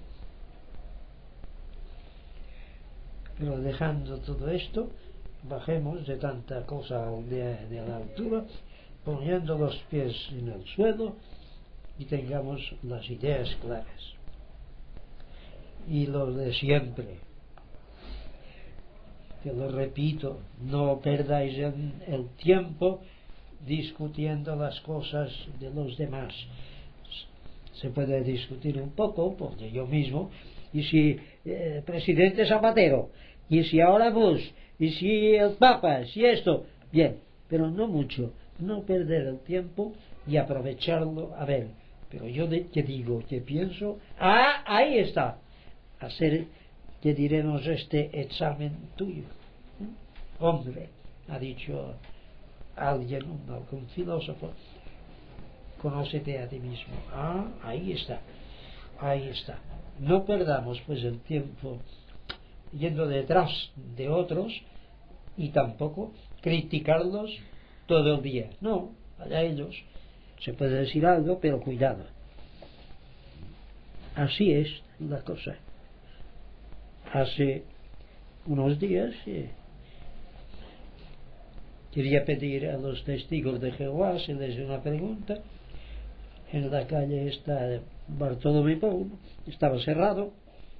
Pero dejando todo esto, bajemos de tanta cosa de la altura, poniendo los pies en el suelo y tengamos las ideas claras. Y lo de siempre, que lo repito, no perdáis el tiempo discutiendo las cosas de los demás. Se puede discutir un poco, porque yo mismo, y si presidente Zapatero, y si ahora Bush, y si el Papa, si esto, bien, pero no mucho, no perder el tiempo y aprovecharlo a ver. Pero yo te digo, que pienso, ahí está, hacer, que diremos, este examen tuyo. Hombre, ha dicho alguien, un filósofo, conócete a ti mismo. Ahí está, ahí está. No perdamos pues el tiempo yendo detrás de otros y tampoco criticarlos todo el día. No, allá ellos. Se puede decir algo, pero cuidado. Así es la cosa. Hace unos días quería pedir a los testigos de Jehová si les una pregunta. En la calle está Bartolomé Pou, estaba cerrado.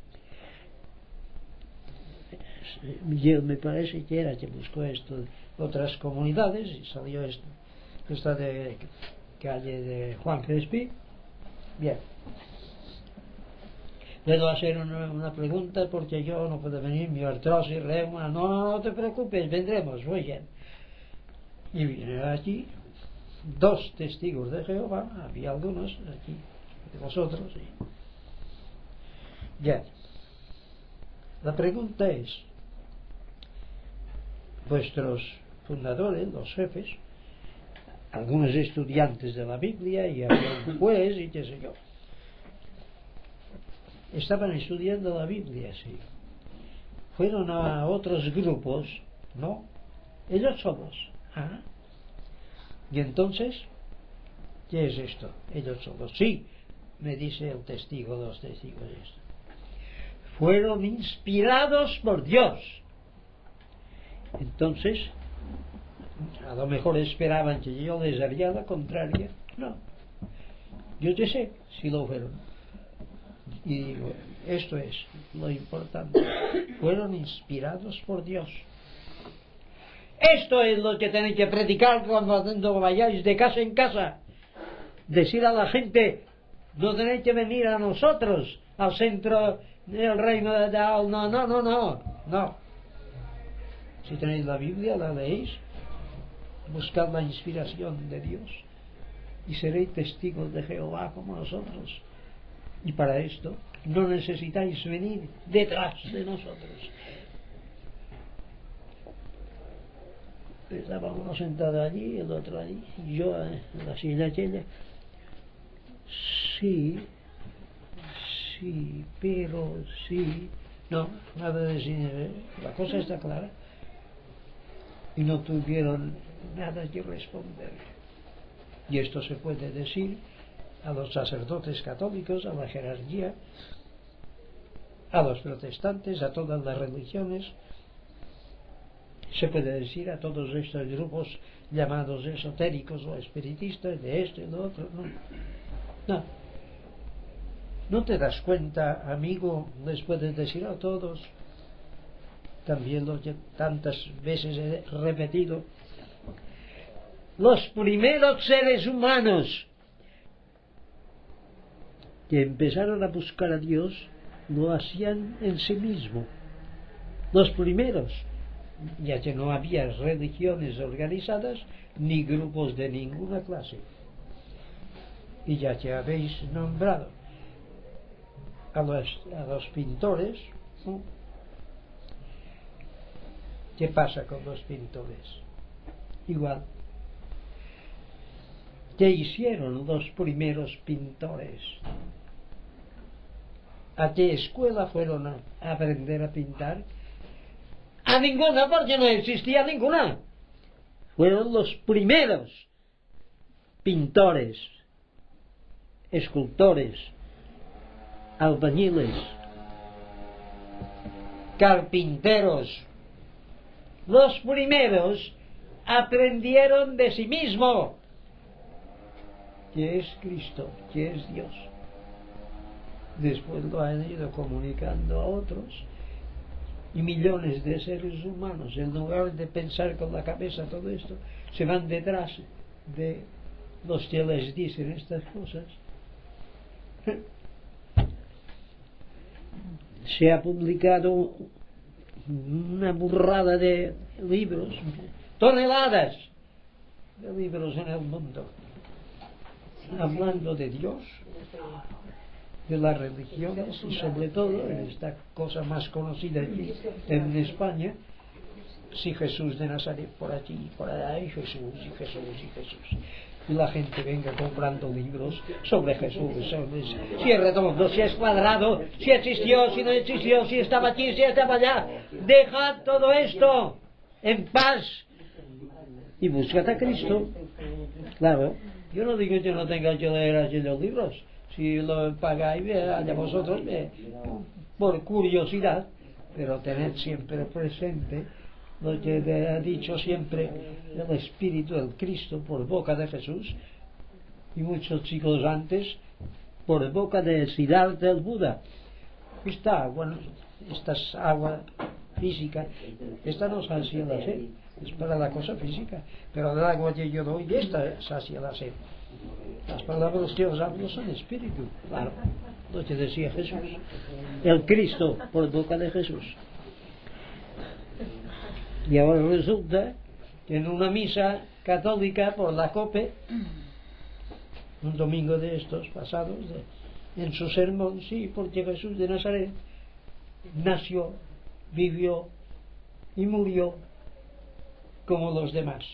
Miguel me parece que era que buscó esto de otras comunidades y salió esta de calle de Juan Crespi. Bien, puedo hacer una pregunta porque yo no puedo venir, mi artrosis, reuma. No te preocupes, vendremos, muy bien. Y vienen aquí 2 testigos de Jehová, había algunos aquí de vosotros. Bien, la pregunta es, vuestros fundadores, los jefes, algunos estudiantes de la Biblia y había un juez y qué sé yo, estaban estudiando la Biblia, sí, fueron a otros grupos, no, ellos solos. Y entonces, ¿qué es esto? Ellos solos. Sí, me dice el testigo, los testigos de esto, fueron inspirados por Dios. Entonces, a lo mejor esperaban que yo les haría la contraria. No, yo te sé si lo fueron. Y digo, esto es lo importante, fueron inspirados por Dios. Esto es lo que tenéis que predicar cuando vayáis de casa en casa. Decir a la gente, no tenéis que venir a nosotros, al centro del reino de Dios. No. Si tenéis la Biblia, la leéis, buscad la inspiración de Dios y seréis testigos de Jehová como nosotros. Y para esto no necesitáis venir detrás de nosotros. Estaba uno sentado allí, el otro allí, y yo en la silla aquella. Sí, pero sí. No, nada de sí. La cosa está clara. Y no tuvieron nada que responder. Y esto se puede decir a los sacerdotes católicos, a la jerarquía, a los protestantes, a todas las religiones. Se puede decir a todos estos grupos llamados esotéricos o espiritistas, de esto y lo otro. No te das cuenta, amigo, les puedes decir a todos también lo que tantas veces he repetido. Los primeros seres humanos que empezaron a buscar a Dios lo hacían en sí mismo. Los primeros, ya que no había religiones organizadas ni grupos de ninguna clase. Y ya que habéis nombrado a los pintores, ¿no? ¿Qué pasa con los pintores? Igual. ¿Qué hicieron los primeros pintores? ¿A qué escuela fueron a aprender a pintar? A ninguna, porque no existía ninguna. Fueron los primeros pintores, escultores, albañiles, carpinteros. Los primeros aprendieron de sí mismo que es Cristo, que es Dios. Después lo han ido comunicando a otros y millones de seres humanos, en lugar de pensar con la cabeza todo esto, se van detrás de los que les dicen estas cosas. Se ha publicado una burrada de libros, toneladas de libros en el mundo, hablando de Dios, de las religiones y sobre todo en esta cosa más conocida aquí en España, si Jesús de Nazaret por aquí, por allá, y Jesús, y Jesús, y Jesús. Y la gente venga comprando libros sobre Jesús, sobre si es redondo, si es cuadrado, si existió, si no existió, si estaba aquí, si estaba allá. Dejad todo esto en paz y buscad a Cristo. Claro, yo no digo que no tengáis que leer aquí los libros. Si lo pagáis, allá vosotros, por curiosidad, pero tened siempre presente lo que ha dicho siempre el Espíritu, el Cristo, por boca de Jesús, y muchos siglos antes, por boca de Siddhartha el Buda. Esta agua, esta es agua física, esta no sacia la sed, es para la cosa física, pero el agua que yo doy, esta sacia la sed. Las palabras que os hablo son espíritu, claro, lo que decía Jesús, el Cristo por boca de Jesús. Y ahora resulta que en una misa católica por la COPE, un domingo de estos pasados, en su sermón, sí, porque Jesús de Nazaret nació, vivió y murió como los demás.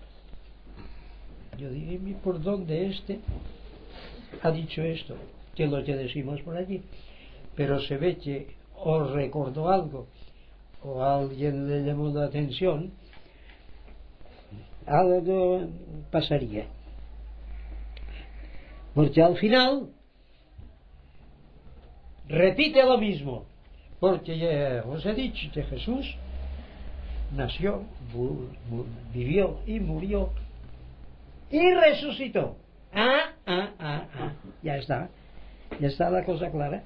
Yo dije, ¿por dónde este ha dicho esto? Que es lo que decimos por allí. Pero se ve que os recordó algo, o a alguien le llamó la atención, algo pasaría. Porque al final repite lo mismo, porque ya os he dicho que Jesús nació, vivió y murió y resucitó. Ya está la cosa clara.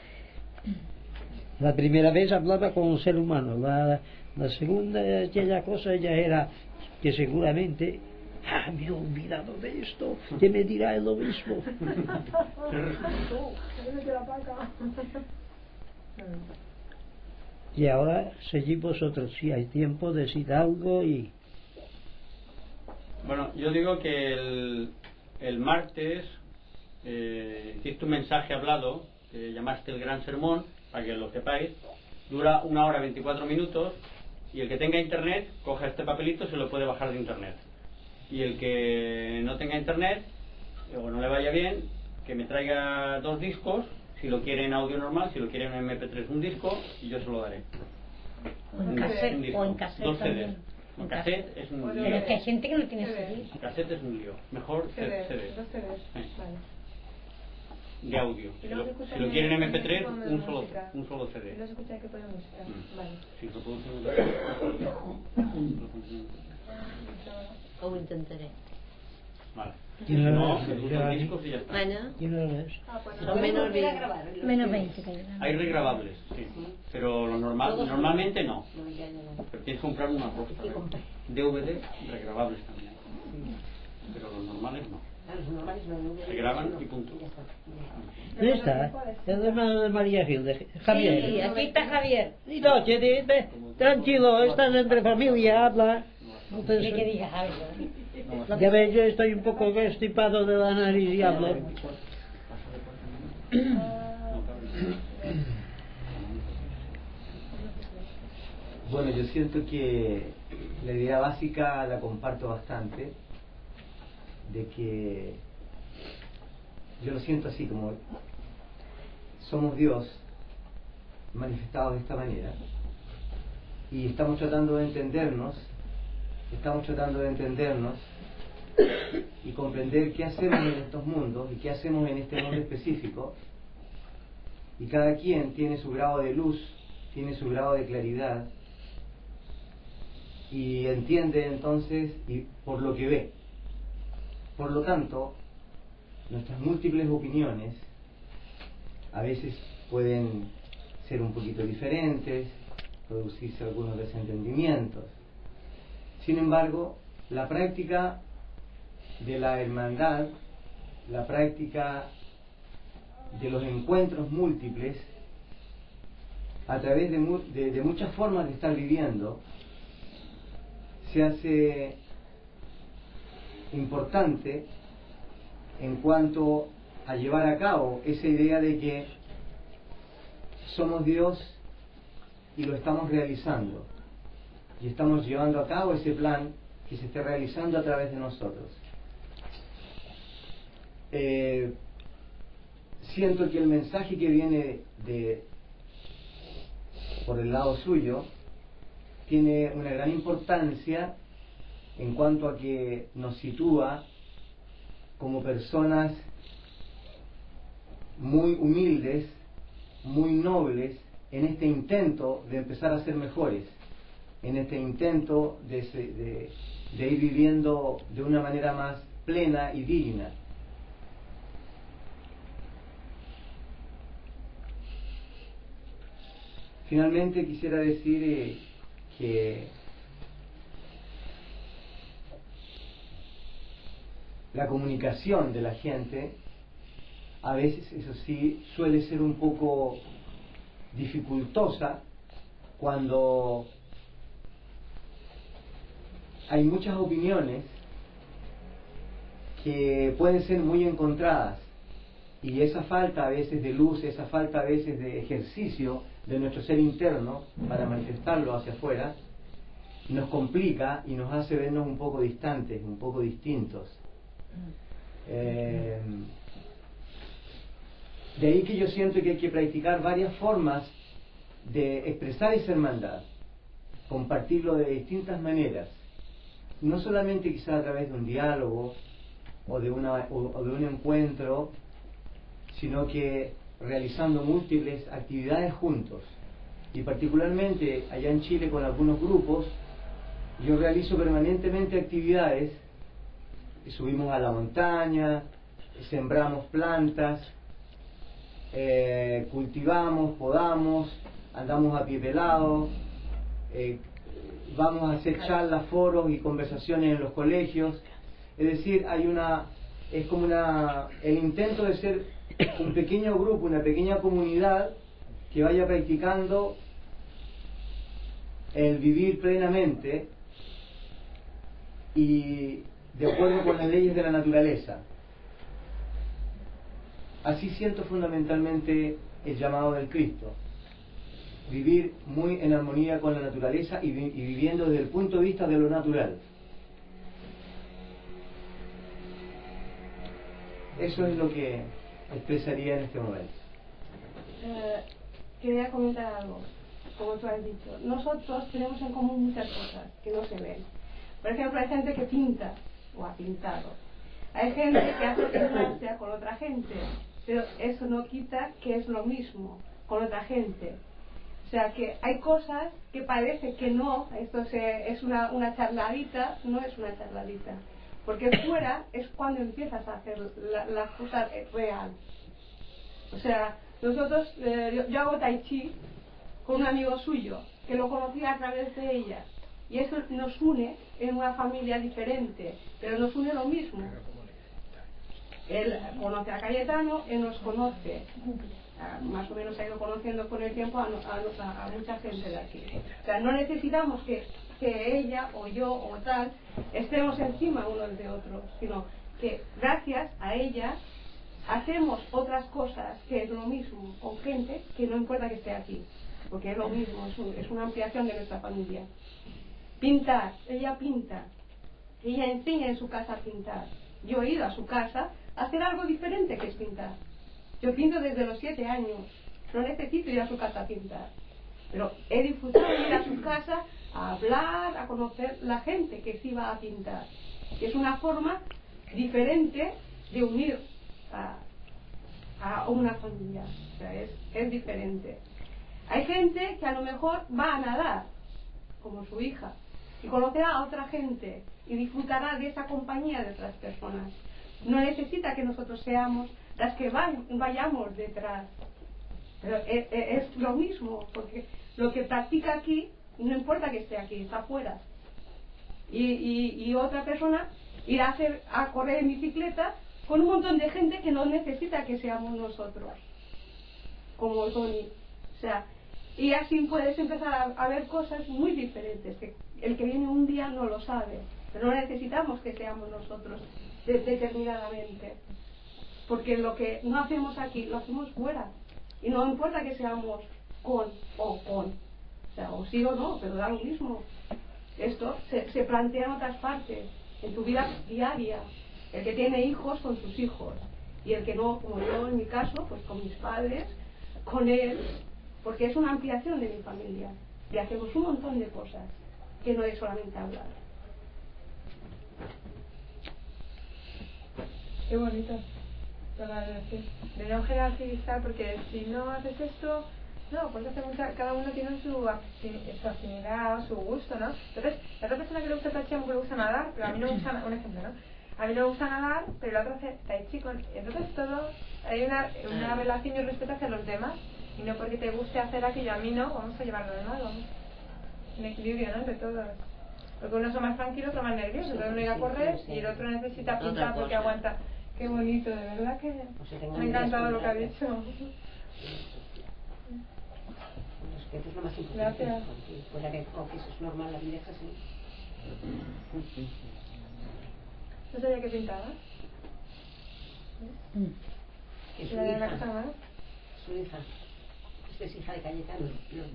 La primera vez hablaba con un ser humano, la segunda, aquella cosa ya era que seguramente me he olvidado de esto, que me dirá el obispo. Y ahora seguid vosotros, si hay tiempo, decid algo. Y bueno, yo digo que el martes hiciste un mensaje hablado que llamaste el Gran Sermón, para que lo sepáis. Dura 1 hora 24 minutos, y el que tenga internet coge este papelito, se lo puede bajar de internet, y el que no tenga internet o no le vaya bien, que me traiga 2 discos, si lo quiere en audio normal, si lo quiere en MP3 un disco, y yo se lo daré. O en cassette, o en cassette 2 también. CDs. En cassette es un lío. Pero es que hay gente que no tiene CD. En cassette es un lío. Mejor CD. 2 CDs. Vale. De audio. Y luego Si lo quieren en MP3, poner un solo música. CD. Y luego escuchar que pone música. Vale. Si lo puedo O intentaré. Vale. ¿Y no los discos y ya está. Bueno, Son menos bien. Menos 20 que hay. Hay regrabables, sí. Pero normalmente no. Pero tienes que comprar una cosa. DVD regrabables también. Pero los normales no. Se graban y punto. ¿Dónde está? El hermano de María Gil, de Javier. Sí, aquí está Javier. Y no, que ve, tranquilo, estás entre familia, habla. Dile que diga algo. Ya ves, yo estoy un poco constipado de la nariz y hablo. Bueno, yo siento que la idea básica la comparto bastante, de que yo lo siento así, como somos Dios manifestados de esta manera, y estamos tratando de entendernos y comprender qué hacemos en estos mundos y qué hacemos en este mundo específico, y cada quien tiene su grado de luz, tiene su grado de claridad, y entiende entonces y por lo que ve. Por lo tanto, nuestras múltiples opiniones a veces pueden ser un poquito diferentes, producirse algunos desentendimientos. Sin embargo, la práctica de la hermandad, la práctica de los encuentros múltiples, a través de muchas formas de estar viviendo, se hace importante en cuanto a llevar a cabo esa idea de que somos Dios y lo estamos realizando, y estamos llevando a cabo ese plan que se está realizando a través de nosotros. Siento que el mensaje que viene por el lado suyo tiene una gran importancia en cuanto a que nos sitúa como personas muy humildes, muy nobles, en este intento de empezar a ser mejores, en este intento de ir viviendo de una manera más plena y digna. Finalmente quisiera decir que la comunicación de la gente a veces, eso sí, suele ser un poco dificultosa cuando hay muchas opiniones que pueden ser muy encontradas, y esa falta a veces de luz, esa falta a veces de ejercicio de nuestro ser interno para manifestarlo hacia afuera, nos complica y nos hace vernos un poco distantes, un poco distintos. De ahí que yo siento que hay que practicar varias formas de expresar esa hermandad, compartirlo de distintas maneras, no solamente quizás a través de un diálogo o de un encuentro, sino que realizando múltiples actividades juntos. Y particularmente allá en Chile, con algunos grupos, yo realizo permanentemente actividades. Subimos a la montaña, sembramos plantas, cultivamos, podamos, andamos a pie pelado, vamos a hacer charlas, foros y conversaciones en los colegios. Es decir, es como el intento de ser un pequeño grupo, una pequeña comunidad que vaya practicando el vivir plenamente y de acuerdo con las leyes de la naturaleza. Así siento fundamentalmente el llamado del Cristo: vivir muy en armonía con la naturaleza y viviendo desde el punto de vista de lo natural. Eso es lo que expresaría en este momento. Quería comentar algo, como tú has dicho. Nosotros tenemos en común muchas cosas que no se ven. Por ejemplo, hay gente que pinta o ha pintado. Hay gente que hace gimnasia con otra gente, pero eso no quita que es lo mismo con otra gente. O sea que hay cosas que parece que no, esto es una charladita, no es una charladita. Porque fuera es cuando empiezas a hacer la cosa real. O sea, nosotros, yo hago tai chi con un amigo suyo, que lo conocí a través de ella. Y eso nos une en una familia diferente, pero nos une lo mismo. Él conoce a Cayetano, él nos conoce. Más o menos ha ido conociendo con el tiempo a mucha gente de aquí. O sea, no necesitamos que ella o yo o tal estemos encima unos de otros, sino que gracias a ella hacemos otras cosas que es lo mismo con gente que no importa que esté aquí, porque es lo mismo, es una ampliación de nuestra familia. Pintar, ella pinta, ella enseña en su casa a pintar. Yo he ido a su casa a hacer algo diferente que es pintar. Yo pinto desde los 7 años, no necesito ir a su casa a pintar, pero he disfrutado de ir a su casa a hablar, a conocer la gente que sí va a pintar. Es una forma diferente de unir a una familia, o sea, es diferente. Hay gente que a lo mejor va a nadar, como su hija, y conocerá a otra gente y disfrutará de esa compañía de otras personas. No necesita que nosotros seamos las que vayamos detrás, pero es lo mismo, porque lo que practica aquí, no importa que esté aquí, está afuera. Y otra persona irá a correr en bicicleta con un montón de gente que no necesita que seamos nosotros, como Tony. O sea, y así puedes empezar a ver cosas muy diferentes, que el que viene un día no lo sabe, pero no necesitamos que seamos nosotros determinadamente, porque lo que no hacemos aquí lo hacemos fuera, y no importa que seamos con, o sea, o sí o no, pero da lo mismo. Esto se plantea en otras partes, en tu vida diaria. El que tiene hijos con sus hijos, y el que no, como yo en mi caso, pues con mis padres, con él, porque es una ampliación de mi familia, y hacemos un montón de cosas que no es solamente hablar. Qué bonito, de no jerarquizar, porque si no haces esto, no, porque cada uno tiene su afinidad, su gusto, ¿no? Entonces, la otra persona que le gusta el tai chi, le gusta nadar, pero a mí no me gusta, un ejemplo, ¿no? A mí no me gusta nadar, pero la otra hace tai chi. Entonces todo, hay una relación y un respeto hacia los demás, y no porque te guste hacer aquello, a mí no, vamos a llevarlo de mal, vamos. Un equilibrio, ¿no? Entre todos. Porque uno es más tranquilo, otro más nervioso, entonces uno irá a correr y el otro necesita pintar porque aguanta. Qué bonito, de verdad que me ha encantado lo que ha dicho. Respeto es lo más importante. Gracias. Fuera que eso es normal, la vida es así. ¿No sabía que pintaba? Es su ¿La de la hija. casa más? Su hija. Esta es hija de Cayetano.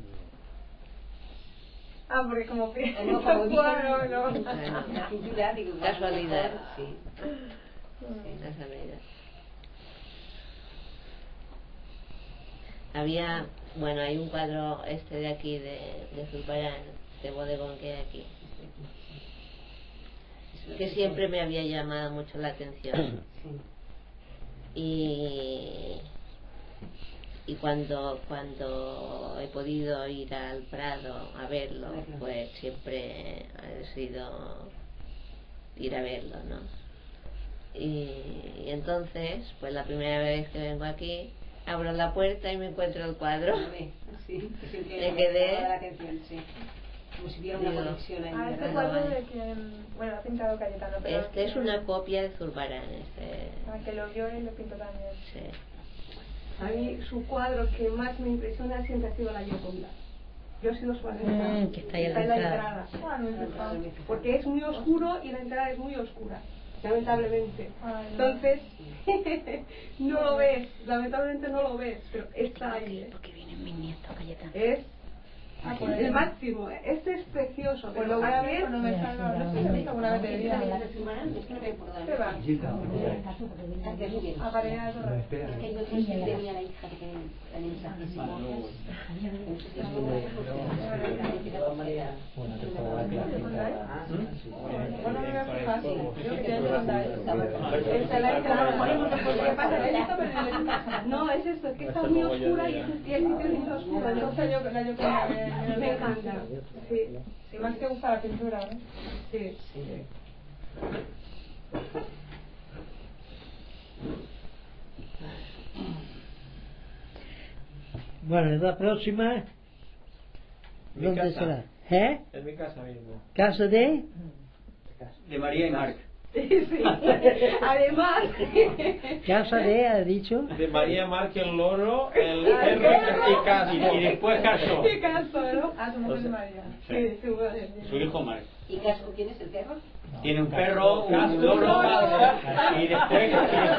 Ah, porque como no, como no. La pintura, digo, casualidad. Sí. Casualidad. Había, bueno, hay un cuadro de aquí de Zurbarán, de bodegón que hay aquí, que siempre me había llamado mucho la atención. Y cuando he podido ir al Prado a verlo, pues siempre ha sido ir a verlo, ¿no? Y entonces, pues la primera vez que vengo aquí, abro la puerta y me encuentro el cuadro. Sí, me quedé. Como si hubiera una conexión ahí. Ah, este cuadro de quien, bueno, ha pintado Cayetano, pero Este es una copia de Zurbarán. Que lo vio y lo pintó también. Sí. A mí su cuadro que más me impresiona siempre ha sido la Gioconda. Yo he sido su alumna. Que está ahí en Está la en la entrada. entrada. Porque es muy oscuro y la entrada es muy oscura, lamentablemente. Entonces, no lo ves, lamentablemente no lo ves, pero está ahí. Porque vienen mis nietos, Cayetano. Es el máximo. Este es precioso. Pues lo voy a ver cuando me salga. No sé si he visto alguna vez de vida. ¿Qué va? A Pareja de Torres. Es que yo tenía la hija que tenía mensajes. Bueno, te puedo dar clase. Bueno, me voy a fijar. Yo que te voy a contar. Esta es la entrada. ¿Qué pasa? ¿La he visto? Pero no, es esto, es que está muy oscura y el sitio es muy oscuro. Entonces yo me encanta. Sí. Sí, más que gusta la pintura, ¿no? Sí. Bueno, la próxima, ¿dónde será? ¿Eh? En mi casa mismo. ¿Casa de? De María y Marc. Sí. Además, ¿Casa de, ha dicho? De María Márquez el loro, el perro y Caso. Y después Caso. ¿Qué caso, no? Ah, su mujer de María. Sí, Su hijo Marc. ¿Y Casco quién es el perro? Tiene un perro, un loro, y después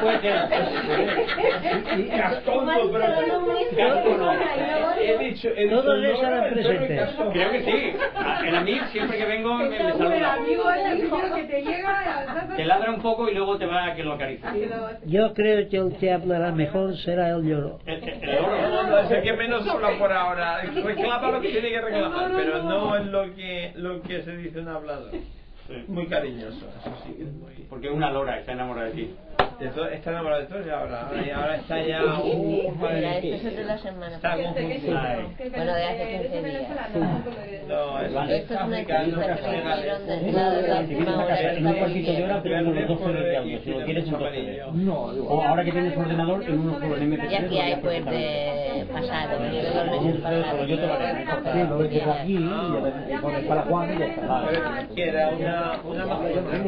Cascondo, pero Casco no. he dicho Todos loro, estarán el perro y presentes. Casco. Creo que sí. En la MIR siempre que vengo me el saluda. amigo es el primero que te llega. Te ladra un poco y luego te va a que lo acaricie. Yo creo que el que hablará mejor será el lloro. El loro. No, es el que menos habla por ahora. Reclama lo que tiene que reclamar, pero no es lo que se dice un hablador. Muy cariñoso, eso sí que es muy... Porque una lora está enamorada de ti. Está enamorado de todos y ahora está ya... Mira, este es de la semana Está pasada. Bueno, de hace 15 días. No, Esto es una entrevista que le hicieron del lado de la última hora. En un cuartito de hora tenemos los dos CDs de audio. Si lo quieres, un 12. No, o ahora que tienes ordenador, en uno con los MP3. Y aquí hay pues de pasado, el de 2 meses pasados. Yo te lo haré. Sí, lo dejo aquí y pones para Juan y ya está. Queda una más.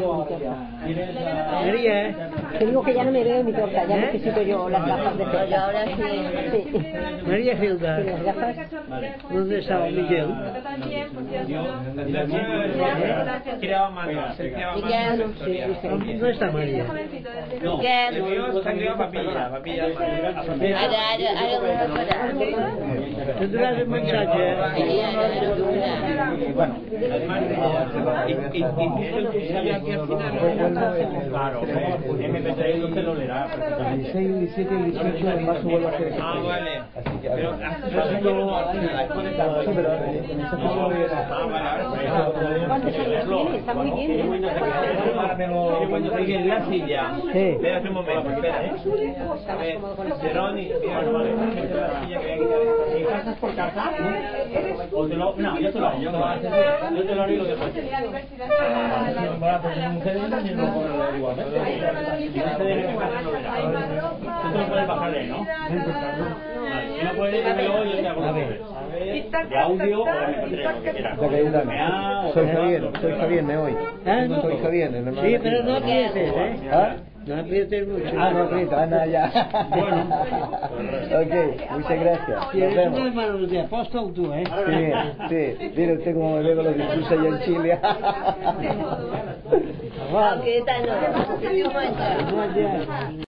María, Te digo que ya no me veo en mi torta, ya necesito yo las gafas de Yo cerca. ahora sí. Sí. María Hilda, ¿Y las gafas? ¿dónde estaba Miguel? Creaba manos, se creaba manos. No está María. No, Miguel. el mío se creaba papilla. Tendrás un mensaje. Bueno, Claro, MP3 no te lo leerá. El 16, el 17 y el 18 en marzo vuelvo a hacer. Ah, vale. Así que Pero sí, pero en ese caso ¿Cuántos años tiene? Está muy bien. en la silla. Sí. Espérate un momento, espera, A ver, Jeroni, ¿y pasas por casa? ¿O te lo...? No, yo te lo hago. Yo te lo digo después. Tú no puedes bajarle, ¿no? Si no puedes, dímelo, yo te hago lo que ves. De audio o de MP3, lo que quieras. Soy Javier, me oí. Soy Javier, el hermano. Sí, pero no aprietes, ¿eh? ¿Ah? No aprietes mucho. No aprieta, Ana, ya. Bueno. Ok, muchas gracias. Nos Tienes vemos. unos manos de apóstol tú, ¿eh? Sí. Mire usted cómo me veo los discursos allá en Chile. Aunque esta no. No, ya.